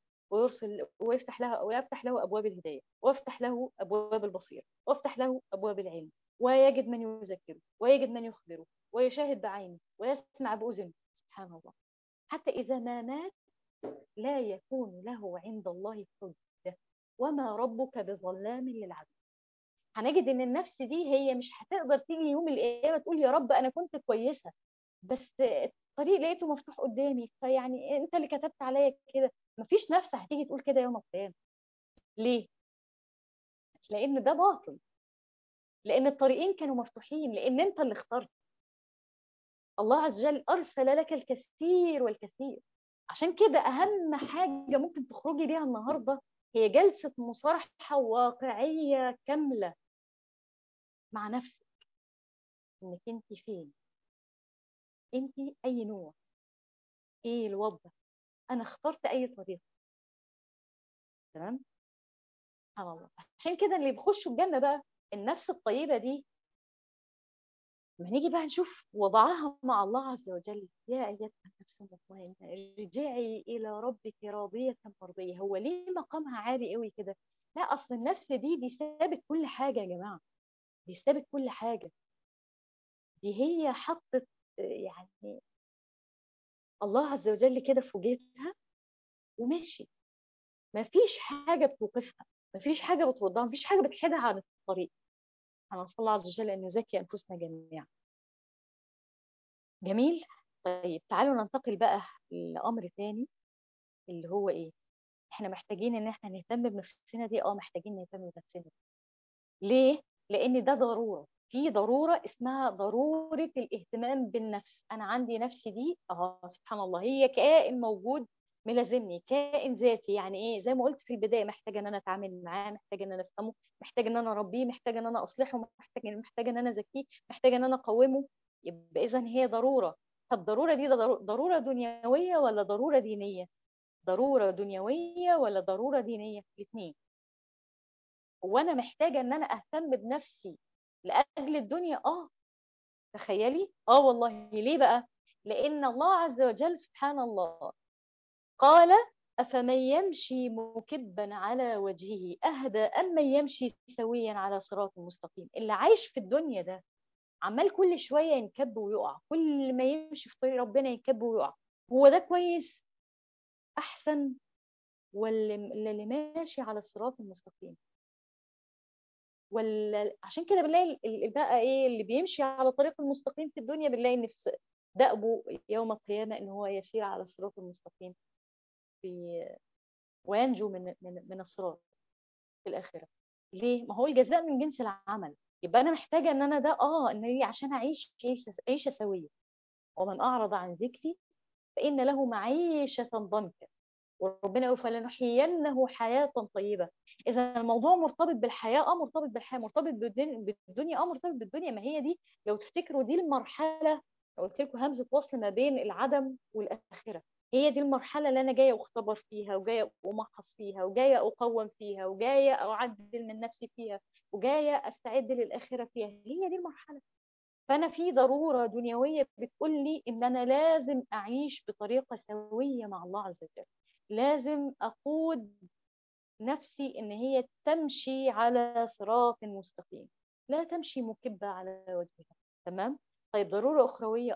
ويفتح له أبواب الهداية، ويفتح له أبواب البصيرة، ويفتح له أبواب العلم، ويجد من يذكره، ويجد من يخبره، ويشاهد بعينه، ويسمع بأذنه. سبحان الله. حتى إذا ما مات لا يكون له عند الله حجة، وما ربك بظلام للعبد. هنجد ان النفس دي هي مش هتقدر تيجي يوم القيامة تقول يا رب انا كنت كويسة، بس الطريق لقيته مفتوح قدامي، فيعني انت اللي كتبت عليا كده. مفيش نفس هتيجي تقول كده يوم القيامة. ليه؟ لان ده باطل، لان الطريقين كانوا مفتوحين، لان انت اللي اخترت. الله عز وجل ارسل لك الكثير والكثير. عشان كده اهم حاجة ممكن تخرجي بيها النهاردة هي جلسة مصارحة واقعية كاملة مع نفسك، انك انت فين، انت اي نوع، ايه الوضع، انا اخترت اي طريق. تمام. سبحان الله. عشان كده اللي بيخشوا الجنة بقى النفس الطيبة دي، لما نيجي بقى نشوف وضعها مع الله عز وجل، يا أيتها النفس المطمئنة ارجعي إلى ربك راضية مرضية. هو ليه مقامها عالي قوي كده؟ لا، أصل النفس دي سابت كل حاجة يا جماعة، دي سابت كل حاجة. دي هي حطت يعني الله عز وجل كده في وجهتها ومشي. ما فيش حاجة بتوقفها، ما فيش حاجة بتردها، ما فيش حاجة بتحيدها عن الطريق. أنا أسأل الله عز وجل أن يزكي أنفسنا جميعا. جميل. طيب تعالوا ننتقل بقى لأمر تاني، اللي هو إيه؟ إحنا محتاجين إن إحنا نهتم بنفسنا دي. محتاجين نهتم بنفسنا. ليه؟ لأن ده ضرورة، في ضرورة اسمها ضرورة الاهتمام بالنفس. أنا عندي نفسي دي سبحان الله، هي كائن موجود ملازمني، كائن ذاتي. يعني إيه؟ زي ما قلت في البداية، محتاجة إن أنا أتعامل معاه، محتاجة إن أنا أفهمه، محتاجة إن أنا أربيه، محتاجة إن أنا أصلحه، محتاجة إن أنا أزكيه، محتاجة إن أنا أقومه. يبقى إذا هي ضرورة. طب ضرورة دي ده ضرورة دنيوية ولا ضرورة دينية؟ ضرورة دنيوية ولا ضرورة دينية؟ الاثنين. هو انا محتاجه ان انا اهتم بنفسي لاجل الدنيا؟ تخيلي. والله. ليه بقى؟ لان الله عز وجل سبحان الله قال: افمن يمشي مكبا على وجهه اهدى ام من يمشي سويا على صراط مستقيم. اللي عايش في الدنيا ده عمال كل شويه ينكب ويقع، كل ما يمشي في طريق ربنا ينكب ويقع. هو ده كويس احسن ولا اللي ماشي على الصراط المستقيم؟ ولا عشان كده بنلاقي بقى ايه اللي بيمشي على طريق المستقيم في الدنيا، بنلاقي ان في دأبه يوم القيامة ان هو يسير على الصراط المستقيم في وينجو من الصراط في الآخرة. ليه؟ ما هو الجزاء من جنس العمل. يبقى انا محتاجة ان انا ده ان هي عشان اعيش عيشة سوية. ومن اعرض عن ذكري فإن له معيشة ضنكا، وربنا يقول: فلنحيينه حياة طيبة. إذا الموضوع مرتبط بالحياة، مرتبط بالحياة، مرتبط بالدنيا، مرتبط بالدنيا. ما هي دي لو تفتكروا دي المرحلة، لو قلت لكم همزة وصل ما بين العدم والآخرة، هي دي المرحلة اللي أنا جاية أختبر فيها، وجاية أمحص فيها، وجاية أقوم فيها، وجاية أعدل من نفسي فيها، وجاية أستعد للآخرة فيها. هي دي المرحلة. فأنا في ضرورة دنيوية بتقول لي إن أنا لازم أعيش بطريقة سوية مع الله عز وجل، لازم أقود نفسي إن هي تمشي على صراط مستقيم. لا تمشي مكبة على وجهها. تمام. طيب ضرورة أخروية،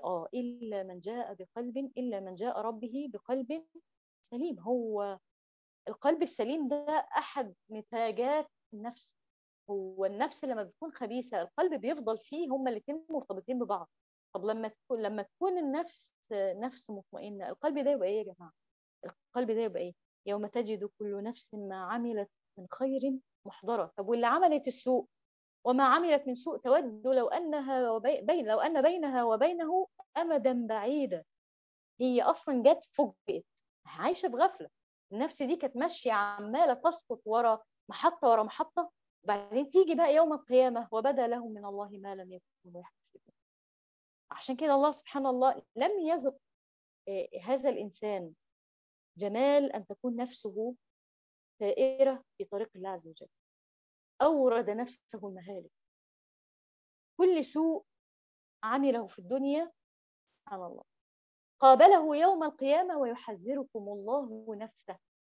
إلا من جاء ربه بقلب سليم. هو القلب السليم ده أحد نتاجات النفس. هو النفس لما بتكون خبيثة القلب بيفضل فيه، هما الاتنين مرتبطين ببعض. طب لما تكون النفس نفس مطمئنة، القلب ده يبقى ايه يا جماعة؟ القلب ده يبقى ايه؟ يوم تجد كل نفس ما عملت من خير محضرة. طب واللي عملت السوء وما عملت من سوء تود لو أن بينها وبينه أمدا بعيدا. هي أصلا جت فوجئت، عايشة بغفلة. النفس دي كانت ماشية عمالة تسقط ورا محطة ورا محطة، وبعدين تيجي بقى يوم القيامة وبدا لهم من الله ما لم يكونوا يحتسبون. عشان كده الله سبحان الله لم يذق هذا الإنسان جمال أن تكون نفسه سائرة في طريق الله عز وجل. أورد نفسه المهالك. كل سوء عمله في الدنيا سبحان الله قابله يوم القيامة ويحذركم الله نفسه.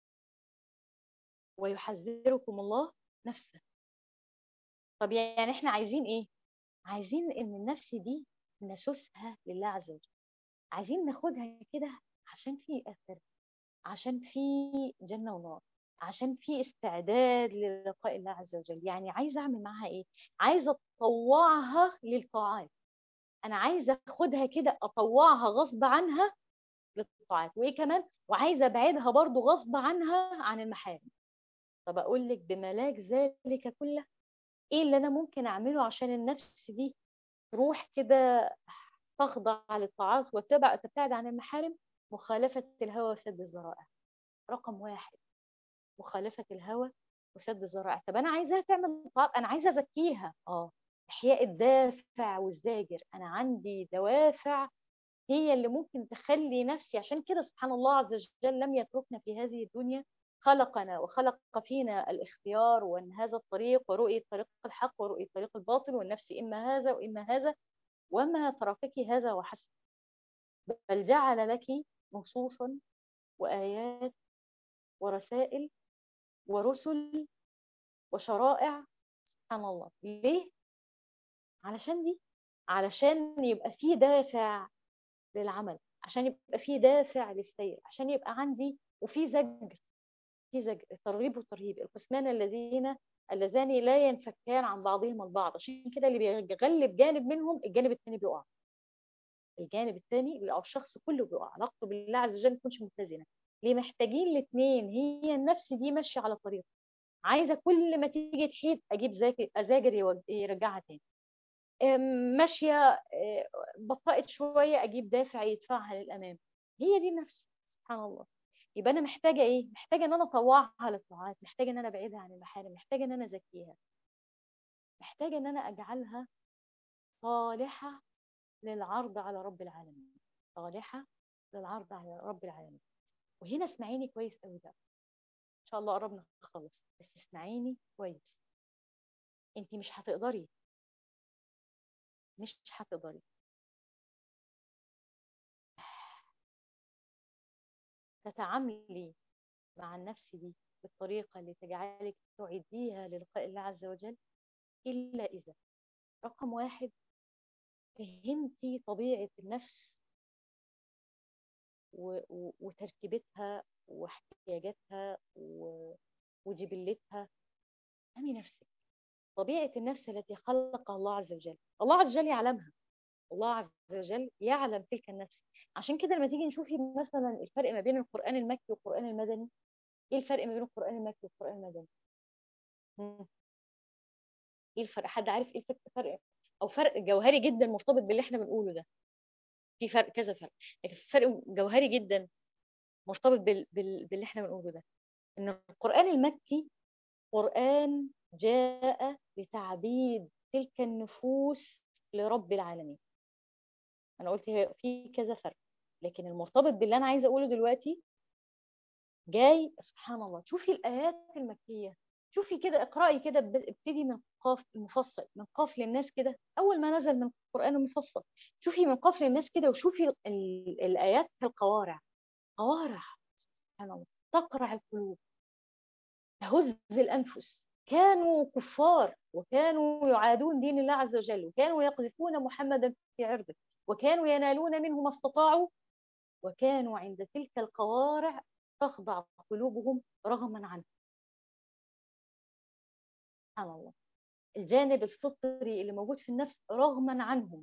ويحذركم الله نفسه. طب يعني احنا عايزين ايه؟ عايزين ان النفس دي نسوسها لله عز وجل. عايزين ناخدها كده عشان في اثر، عشان في جنة ونار، عشان في استعداد للقاء الله عز وجل. يعني عايزه اعمل معاها ايه؟ عايزه اطوعها للطاعات. انا عايزه اخدها كده اطوعها غصب عنها للطاعات، وايه كمان، وعايزه ابعدها برضو غصب عنها عن المحارم. طب اقول لك بملاك ذلك كله، ايه اللي انا ممكن اعمله عشان النفس دي تروح كده تخضع للطاعات وتبتعد عن المحارم؟ مخالفة الهوى وسد الذرائع. رقم واحد، مخالفة الهوى وسد الذرائع. طب أنا عايزاها تعمل طاعات، أنا عايزة أزكيها. إحياء الدافع والزاجر. أنا عندي دوافع هي اللي ممكن تخلي نفسي. عشان كده سبحان الله عز وجل لم يتركنا في هذه الدنيا، خلقنا وخلق فينا الاختيار وأن هذا الطريق ورؤية طريق الحق ورؤية طريق الباطل، والنفس إما هذا وإما هذا، وما تركك هذا وحسب. بل جعل لك نصوصا وآيات ورسائل ورسل وشرائع. سبحان الله. ليه؟ علشان دي، علشان يبقى فيه دافع للعمل، عشان يبقى فيه دافع للسير، عشان يبقى عندي وفي زجر. في زجر، ترغيب وترهيب، القسمان اللذان لا ينفكان عن بعضهما البعض. عشان كده اللي بيغلب جانب منهم الجانب الثاني بيقع. الجانب الثاني او الشخص كله بيقع، علاقته بالله عز وجل ما تكونش متزنه. ليه؟ محتاجين الاثنين. هي النفس دي ماشيه على طريق، عايزه كل ما تيجي تحيد اجيب اذاجر يرجعها تاني. ماشيه بطأت شويه اجيب دافع يدفعها للامام. هي دي النفس. سبحان الله. يبقى انا محتاجه ايه؟ محتاجه ان انا اطوعها للطاعات، محتاجه ان انا ابعدها عن المحارم، محتاجه ان انا ازكيها، محتاجه ان انا اجعلها صالحه للعرض على رب العالمين. صالحه للعرض على رب العالمين. وهنا اسمعيني كويس قوي بقى، ان شاء الله قربنا نخلص، بس اسمعيني كويس. انت مش هتقدري تتعاملي مع النفس دي بالطريقة اللي تجعلك تعيديها للقاء الله عز وجل إلا إذا، رقم واحد، فهمتي طبيعة النفس وتركيبتها واحتياجاتها وجبلتها. فهمي نفسك. طبيعة النفس التي خلقها الله عز وجل، الله عز وجل يعلمها. الله عز وجل يعلم تلك النفس. عشان كده لما تيجي نشوفي مثلا الفرق ما بين القرآن المكي والقرآن المدني، ايه الفرق ما بين القرآن المكي والقرآن المدني؟ مم. ايه الفرق؟ حد عارف ايه الفرق؟ او فرق جوهري جدا مرتبط باللي احنا بنقوله ده. في فرق، كذا فرق، لكن في فرق جوهري جدا مرتبط باللي احنا بنقوله ده. ان القرآن المكي قرآن جاء لتعبيد تلك النفوس لرب العالمين. انا قلت في كذا فرق، لكن المرتبط باللي انا عايزه اقوله دلوقتي جاي. سبحان الله. شوفي الآيات المكية، شوفي كده، اقرأي كده، ابتدي من قاف المفصل، من قاف للناس كده، أول ما نزل من القرآن المفصل. شوفي من قاف للناس كده، وشوفي الآيات كالقوارع. قوارع. سبحان الله. تقرع القلوب، تهز الأنفس. كانوا كفار، وكانوا يعادون دين الله عز وجل، وكانوا يقذفون محمدا في عرضه، وكانوا ينالون منه ما استطاعوا، وكانوا عند تلك القوارع تخضع قلوبهم رغما عنه. سبحان الله، الجانب الفطري اللي موجود في النفس رغما عنهم.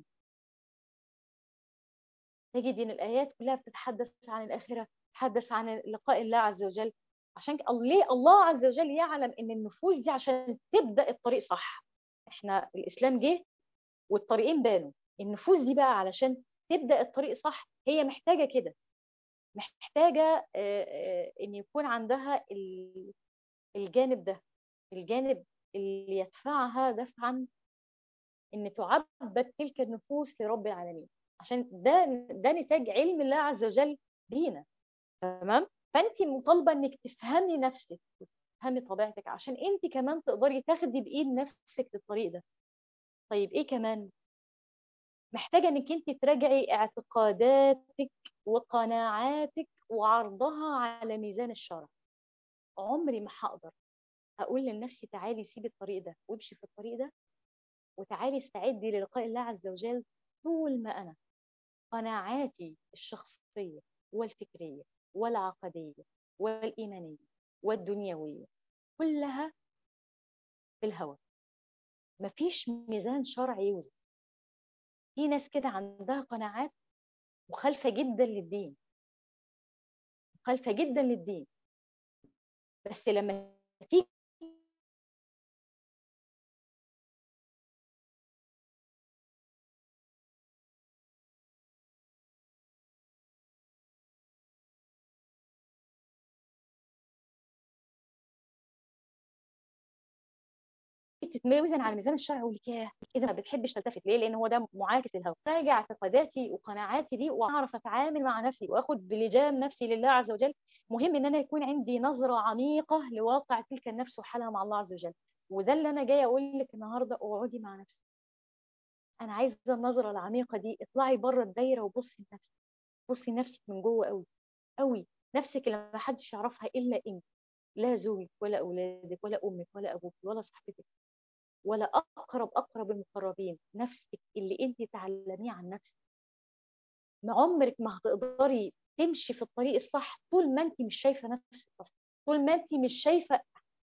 تجد ان الايات كلها بتتحدث عن الاخره، تتحدث عن لقاء الله عز وجل. عشان ليه الله عز وجل يعلم ان النفوس دي عشان تبدا الطريق صح. احنا الاسلام جه والطريقين بانوا، النفوس دي بقى علشان تبدا الطريق صح هي محتاجه كده، محتاجه ان يكون عندها الجانب ده، الجانب اللي يدفعها دفعا ان تعبد تلك النفوس لرب العالمين. عشان ده نتاج علم الله عز وجل بينا. تمام. فانت مطالبه انك تفهمي نفسك وتفهمي طبيعتك عشان انت كمان تقدري تاخدي بايد نفسك للطريق ده. طيب ايه كمان؟ محتاجه انك انت تراجعي اعتقاداتك وقناعاتك وعرضها على ميزان الشرع. عمري ما هقدر اقول لنفسي تعالي سيبي الطريق ده وامشي في الطريق ده، وتعالي استعدي للقاء الله عز وجل، طول ما انا قناعاتي الشخصيه والفكريه والعقديه والايمانيه والدنيويه كلها في الهوى. مفيش ميزان شرعي يوزن. في ناس كده عندها قناعات مخالفه جدا للدين، مخالفه جدا للدين، بس لما تيجي تتوزن على الميزان الشرعي يقول لك ياه اذا ما بتحبش تلتفت ليه؟ لان هو ده معاكس للهوى. راجع اعتقاداتي وقناعاتي دي واعرف اتعامل مع نفسي واخد بلجام نفسي لله عز وجل. مهم ان انا يكون عندي نظره عميقه لواقع تلك النفس وحالها مع الله عز وجل. وده اللي انا جايه اقول لك النهارده، اقعدي مع نفسك. انا عايزه النظره العميقه دي، اطلعي بره الدايره وبصي لنفسك. بصي لنفسك من جوه قوي قوي، نفسك اللي ما حدش يعرفها الا انت. لا زوجك ولا اولادك ولا امك ولا ابوك ولا صاحبتك ولا اقرب المقربين، نفسك اللي انت تعلميه عن نفسك. ما عمرك ما هتقدري تمشي في الطريق الصح طول ما انت مش شايفه نفسك اصلا، طول ما انت مش شايفه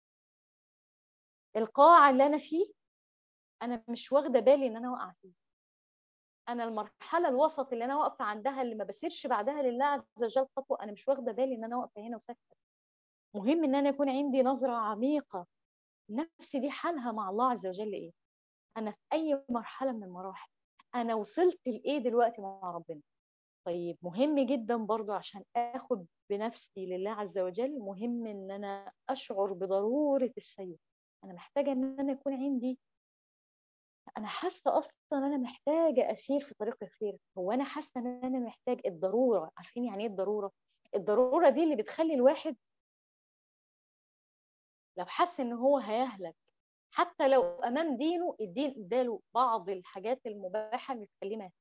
القاع اللي انا فيه. انا مش واخده بالي ان انا واقعه فيه. انا المرحله الوسط اللي انا واقفه عندها اللي ما بسيرش بعدها لله عز وجل خطوه، انا مش واخده بالي ان انا واقفه هنا وساكته. مهم ان انا يكون عندي نظره عميقه، نفسي دي حالها مع الله عز وجل ايه، انا في اي مرحله من المراحل، انا وصلت لايه دلوقتي مع ربنا. طيب مهم جدا برضو عشان اخد بنفسي لله عز وجل، مهم ان انا اشعر بضرورة السير. انا محتاجة ان انا يكون عندي، انا حاسة اصلا ان انا محتاجة اسير في طريق الخير. هو انا حاسة ان انا محتاج الضرورة. عارفين يعني ايه الضرورة؟ الضرورة دي اللي بتخلي الواحد لو حس ان هو هيهلك، حتى لو امام دينه، الدين اداله بعض الحاجات المباحة اللي تخليه ما.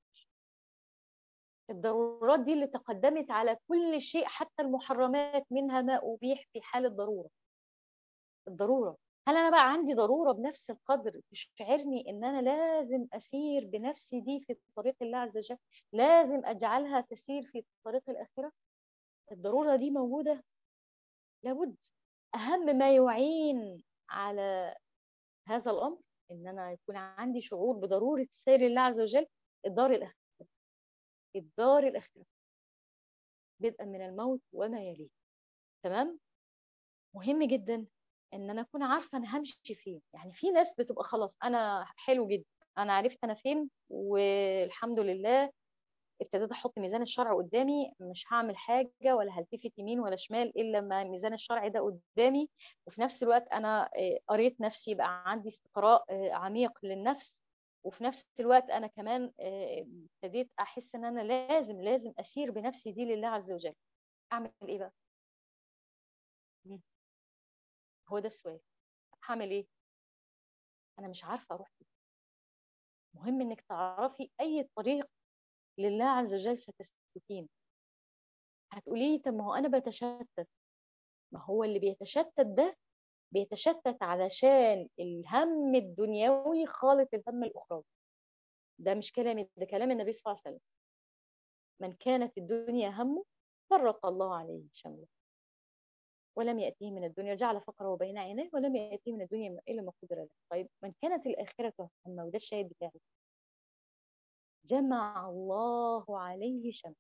الضرورات دي اللي تقدمت على كل شيء، حتى المحرمات منها ما أبيح في حال الضرورة. الضرورة، هل أنا بقى عندي ضرورة بنفس القدر تشعرني إن أنا لازم أسير بنفسي دي في طريق الله عز وجل، لازم أجعلها تسير في طريق الآخرة؟ الضرورة دي موجودة لابد. أهم ما يعين على هذا الأمر إن أنا يكون عندي شعور بضرورة سير الله عز وجل. الدار الآخرة، الدار الآخرة بدءا من الموت وما يليه. تمام. مهم جدا ان انا اكون عارفه انا همشي فين. يعني في ناس بتبقى خلاص انا حلو جدا، انا عرفت انا فين والحمد لله، ابتديت احط ميزان الشرع قدامي، مش هعمل حاجه ولا هلتفت يمين ولا شمال الا لما الميزان الشرعي ده قدامي. وفي نفس الوقت انا قريت نفسي، يبقى عندي استقراء عميق للنفس. وفي نفس الوقت انا كمان ابتديت احس ان انا لازم اسير بنفسي دي لله عز وجل. اعمل ايه بقى؟ مم. هو ده السؤال. هعمل ايه؟ انا مش عارفه اروح فين. مهم انك تعرفي اي طريق لله عز وجل ستسلكين. هتقولي طب ما هو انا بتشتت. ما هو اللي بيتشتت ده بيتشتت علشان الهم الدنيوي خالط الهم الأخروي. ده مش كلامي، ده كلام النبي صلى الله عليه وسلم. من كان في الدنيا همه فرق الله عليه شمله، ولم يأتيه من الدنيا، جعل فقره بين عينيه ولم يأتيه من الدنيا إلا ما قدر له. طيب من كانت الآخرة همه، وده الشاهد بتاعي، جمع الله عليه شمله.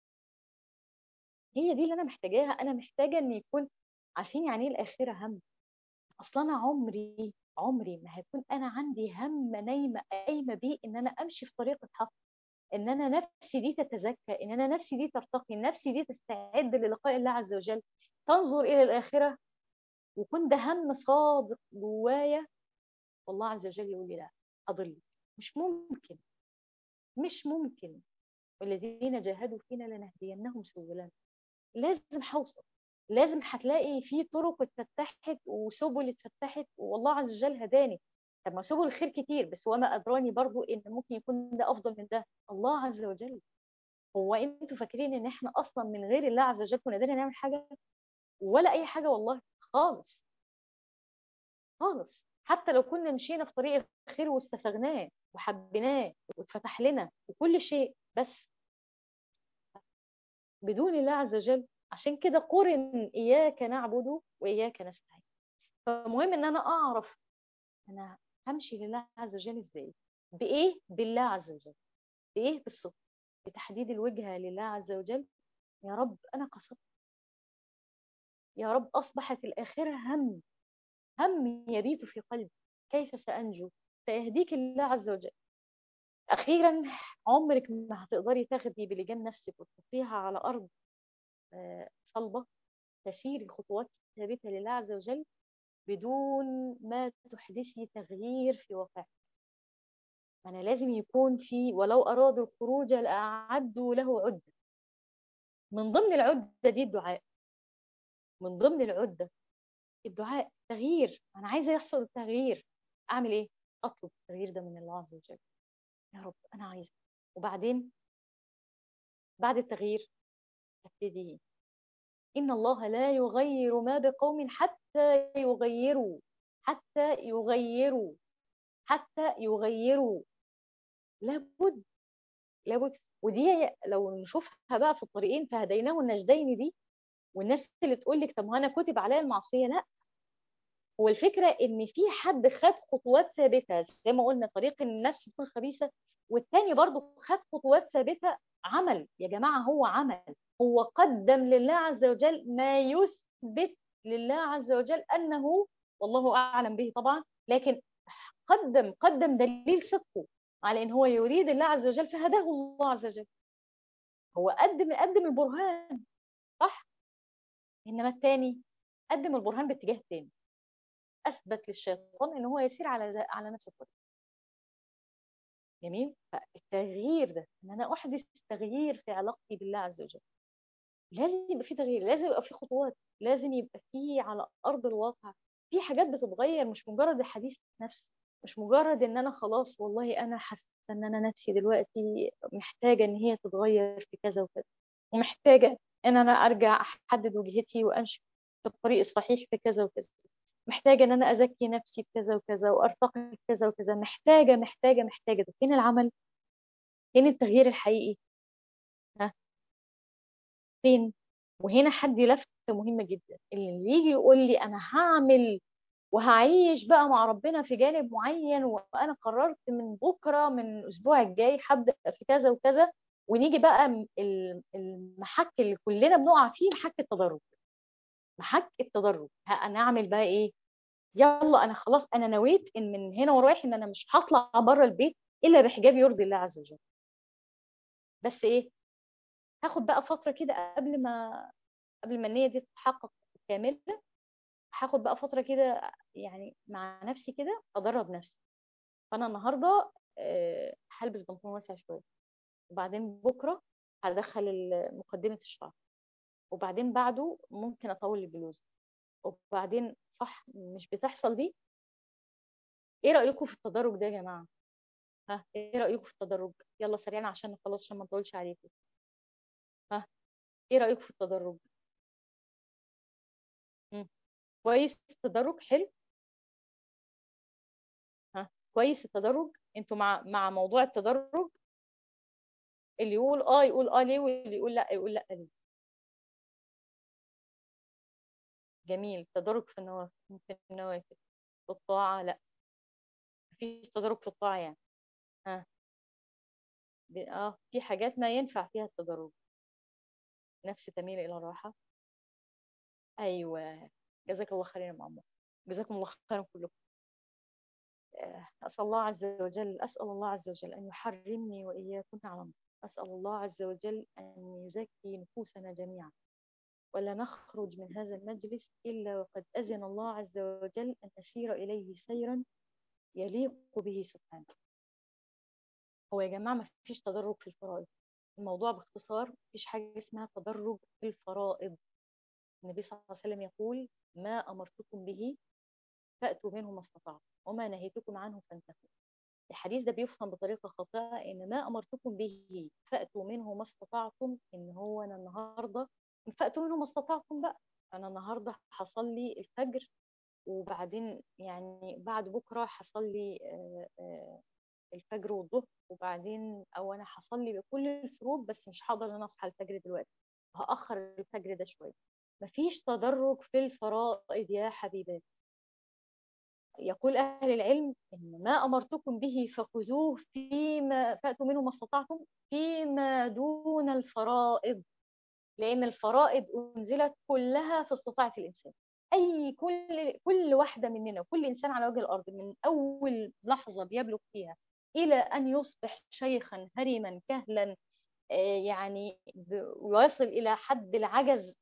هي دي اللي أنا محتاجاها. أنا محتاجة إن يكون عارفين يعني إيه الآخرة هم. أصلا أنا عمري ما هيكون أنا عندي هم نايمة قايمة بيه إن أنا أمشي في طريق الحق، ان انا نفسي دي تتزكى، ان انا نفسي دي ترتقي، نفسي دي تستعد للقاء الله عز وجل، تنظر الى الاخره، وكن ده هم صادق جوايا. والله عز وجل يقول لي لا، اضل، مش ممكن، مش ممكن. والذين جاهدوا فينا لنهدينهم سبلنا. لازم هوصل، لازم هتلاقي في طرق اتفتحت وسبل اتفتحت، والله عز وجل هداني. طب ما سبل الخير كتير، بس وما ادراني برضو ان ممكن يكون ده افضل من ده، الله عز وجل. هو انتوا فاكرين ان احنا اصلا من غير الله عز وجل كنا قادرين نعمل حاجه؟ ولا اي حاجه والله، خالص خالص. حتى لو كنا مشينا في طريق الخير واستسغناه وحبيناه واتفتح لنا وكل شيء، بس بدون الله عز وجل. عشان كده قرن اياك نعبد واياك نستعين. فمهم ان انا اعرف انا همشي لله عز وجل ازاي، بايه؟ بالله عز وجل. بايه؟ بالصدق، بتحديد الوجهه لله عز وجل. يا رب انا قصدت، يا رب اصبحت الاخره هم يبيت في قلبي، كيف سأنجو؟ سيهديك الله عز وجل. أخيرا، عمرك ما هتقدري تاخدي بلجام نفسك وتحطيها على أرض صلبة، تسيري خطوات ثابتة لله عز وجل بدون ما تحدثي تغيير في واقعك. أنا لازم يكون في، ولو أرادوا الخروج لأعدوا له عدة. من ضمن العدة دي الدعاء، من ضمن العدة الدعاء. تغيير، أنا عايزة يحصل التغيير، أعمل إيه؟ أطلب التغيير ده من الله عز وجل. يا رب انا عايزه. وبعدين بعد التغيير ابتدي، ان الله لا يغير ما بقوم حتى يغيروا، حتى يغيروا، حتى يغيروا. لابد، لابد. ودي لو نشوفها بقى في الطريقين فهديناه النجدين دي، والناس اللي تقول لك طب ما انا كتب عليا المعصيه، لا. هو الفكره ان في حد خد خطوات ثابته زي ما قلنا طريق النفس تكون خبيثه، والتاني برضو خد خطوات ثابته. عمل يا جماعه، هو عمل، هو قدم لله عز وجل ما يثبت لله عز وجل انه، والله اعلم به طبعا، لكن قدم دليل صدقه على ان هو يريد الله عز وجل فهداه الله عز وجل. هو قدم البرهان، صح. انما الثاني قدم البرهان باتجاه تاني، اثبت للشيطان ان هو يسير على نفس الطريق. جميل. فالتغيير ده ان انا احدث تغيير في علاقتي بالله عز وجل، لازم يبقى في تغيير، لازم يبقى في خطوات، لازم يبقى في على ارض الواقع في حاجات بتتغير. مش مجرد حديث نفس، مش مجرد ان انا خلاص والله انا حاسه ان انا نفسي دلوقتي محتاجه ان هي تتغير في كذا وكذا، ومحتاجه ان انا ارجع احدد وجهتي وامشي في الطريق الصحيح في كذا وكذا، محتاجه ان انا ازكي نفسي بكذا وكذا وارتقي في كذا وكذا، محتاجه. ده فين العمل؟ فين التغيير الحقيقي؟ ها، فين؟ وهنا حد لفت مهمة جدا، اللي يجي يقول لي أنا هعمل وهعيش بقى مع ربنا في جانب معين، وأنا قررت من بكرة من الأسبوع الجاي هبدأ في كذا وكذا، ونيجي بقى المحك اللي كلنا بنقع فيه، محك التدرج. محك التدرج، أنا أعمل بقى إيه؟ يلا أنا خلاص أنا نويت إن من هنا ورايح إن أنا مش هطلع بره البيت إلا بحجاب يرضي الله عز وجل. بس إيه؟ هاخد بقى فترة كده قبل ما النية دي تتحقق كاملة. هاخد بقى فترة كده يعني مع نفسي كده أدرب نفسي. فأنا النهاردة هلبس بنطلون واسع شوية، وبعدين بكرة هدخل مقدمة الشعر، وبعدين بعده ممكن أطول البلوزة، وبعدين صح مش بتحصل دي. إيه رأيكم في التدرج ده يا جماعة؟ ها، إيه رأيكم في التدرج؟ يلا سريعا عشان نخلص عشان ما نطولش عليكم. ها، إيه رأيكم في التدرج؟ مم. كويس التدرج حلو. ها، كويس التدرج. انتوا مع موضوع التدرج؟ اللي يقول اه يقول اه ليه، واللي يقول لا يقول لا ليه. جميل. التدرج في النوافل، في النوافل. في الطاعة لا. مفيش تدرج في الطاعة يعني. ها. في حاجات ما ينفع فيها التدرج. نفس تميل إلى الراحة. أيوة. جزاك الله خير يا معمر. جزاكم الله خيرا كلكم. أسأل الله عز وجل أن يحرمني وإياكم على النار. أسأل الله عز وجل أن يزكي نفوسنا جميعا، ولا نخرج من هذا المجلس إلا وقد أذن الله عز وجل أن نسير إليه سيرا يليق به سبحانه. هو يا جماعة ما فيش تدرج في الفرائض. الموضوع باختصار ما فيش حاجة اسمها تدرج في الفرائض. النبي صلى الله عليه وسلم يقول: ما أمرتكم به فأتوا منه ما استطعتم، وما نهيتكم عنه فانتهوا. الحديث ده بيفهم بطريقة خاطئة إن ما أمرتكم به فأتوا منه ما استطعتم، إن هو أنا النهاردة فأتوا منه ما استطعتم بقى. أنا النهاردة حصل لي الفجر، وبعدين يعني بعد بكرة حصل لي الفجر والظهر، وبعدين او انا حصل لي بكل الفروض بس مش هقدر ان انا اصحى الفجر دلوقتي، هاخر الفجر ده شويه. مفيش تدرج في الفرائض يا حبيبات. يقول اهل العلم ان ما امرتكم به فخذوه فيما فاتوا منه ما استطعتم، فيما دون الفرائض. لان الفرائض انزلت كلها في استطاعه الانسان. كل واحده مننا، كل انسان على وجه الارض، من اول لحظه بيبلغ فيها الى ان يصبح شيخا هرما كهلا، يعني ويصل الى حد العجز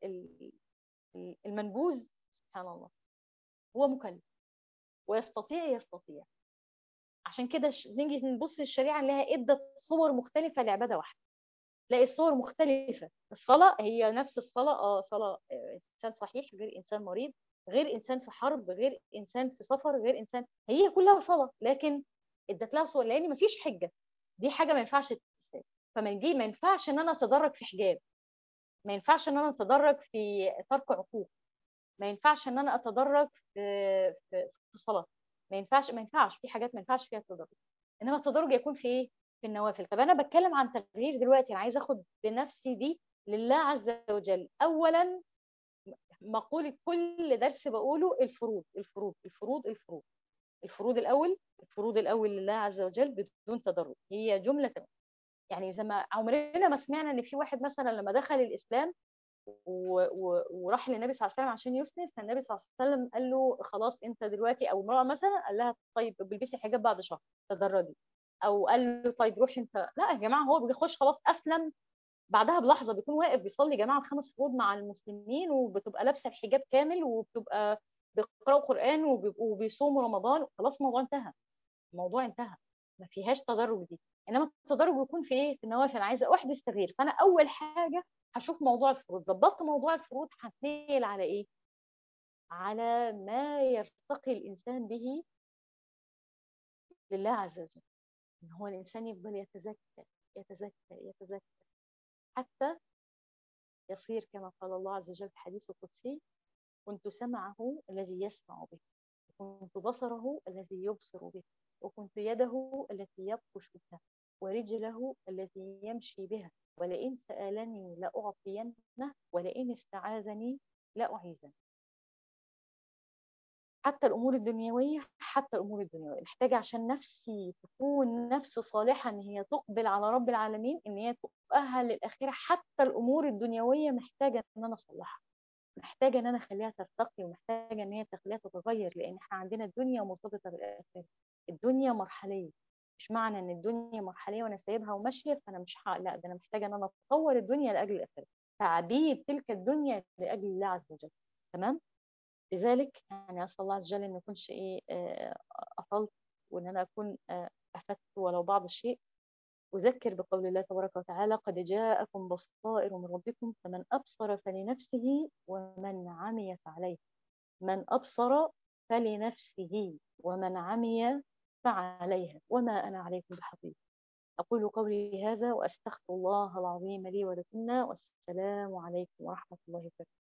المنبوذ. سبحان الله. هو مكلف يستطيع. عشان كده نيجي نبص للشريعه نلاقيها ادت صور مختلفه لعباده واحده. تلاقي الصور مختلفة. الصلاة هي نفس الصلاة، صلاة إنسان صحيح غير إنسان مريض، غير إنسان في حرب، غير إنسان في سفر، غير إنسان، هي كلها صلاة، لكن ادت لها صور لأن مفيش حجة. دي حاجة ما ينفعش تتساب. ما ينفعش إن أنا أتدرج في حجاب، ما ينفعش إن أنا أتدرج في ترك عقوق، ما ينفعش إن أنا أتدرج في صلاة. ما ينفعش في حاجات ما ينفعش فيها التدرج. انما التدرج يكون في ايه؟ في النوافل. طب انا بتكلم عن تغيير دلوقتي، انا عايزه اخد بنفسي دي لله عز وجل. اولا، مقولة كل درس بقوله: الفروض الفروض الفروض الفروض. الفروض الاول لله عز وجل بدون تدرج، هي جمله. يعني زي ما عمرنا ما سمعنا ان في واحد مثلا لما دخل الاسلام وراح للنبي صلى الله عليه وسلم عشان يسلم، فالنبي صلى الله عليه وسلم قال له: خلاص انت دلوقتي، او امراه مثلا قال لها: طيب بلبسي حجاب بعد شهر، تدرجي. او قال له: طيب روحي انت. لا يا جماعه، هو بيخش خلاص اسلم، بعدها بلحظه بيكون واقف بيصلي جماعه الخمس فروض مع المسلمين، وبتبقى لابسه الحجاب كامل، وبتبقى بيقراوا قران وبيصوموا رمضان. خلاص الموضوع انتهى. الموضوع انتهى. ما فيهاش تدرج دي. انما التدرج بيكون في ايه؟ في النوافل. انا عايزه احدث تغيير، فانا اول حاجه هشوف موضوع الفروض. ظبطت موضوع الفروض، هتنقل على ايه؟ على ما يرتقي الانسان به لله عز وجل. ان هو الانسان يفضل يتزكى يتزكى يتزكى، حتى يصير كما قال الله عز وجل في الحديث القدسي: كنت سمعه الذي يسمع به، وكنت بصره الذي يبصر به، وكنت يده التي يبطش بها، ورجله التي يمشي بها، ولئن سألني لأعطينه، ولئن استعاذني لأعيذنه. حتى الأمور الدنيوية محتاجة عشان نفسي تكون نفس صالحة إن هي تقبل على رب العالمين، إن هي تؤهل للآخرة. حتى الأمور الدنيوية محتاجة إن أنا أصلحها، محتاجة إن أنا أخليها ترتقي، ومحتاجة إن هي تخليها تتغير، لأن إحنا عندنا الدنيا مرتبطة بالآخرة. الدنيا مرحلية. مش معنى إن الدنيا مرحلية وأنا سايبها وماشية فأنا مش لا، ده أنا محتاجة إن أنا أطور الدنيا لأجل الآخرة، تعبيد تلك الدنيا لأجل الله عز وجل. تمام. لذلك يعني أسأل الله عز وجل إن يكونش إيه أطلت، وإن أنا أكون أفدت ولو بعض الشيء. أذكر بقول الله تبارك وتعالى: قد جاءكم بصائر من ربكم فمن أبصر فلنفسه ومن عمي فعليه. من أبصر فلنفسه ومن عمي فعليها وما أنا عليكم بحفيظ. أقول قولي هذا وأستغفر الله العظيم لي ولكم، والسلام عليكم ورحمة الله وبركاته.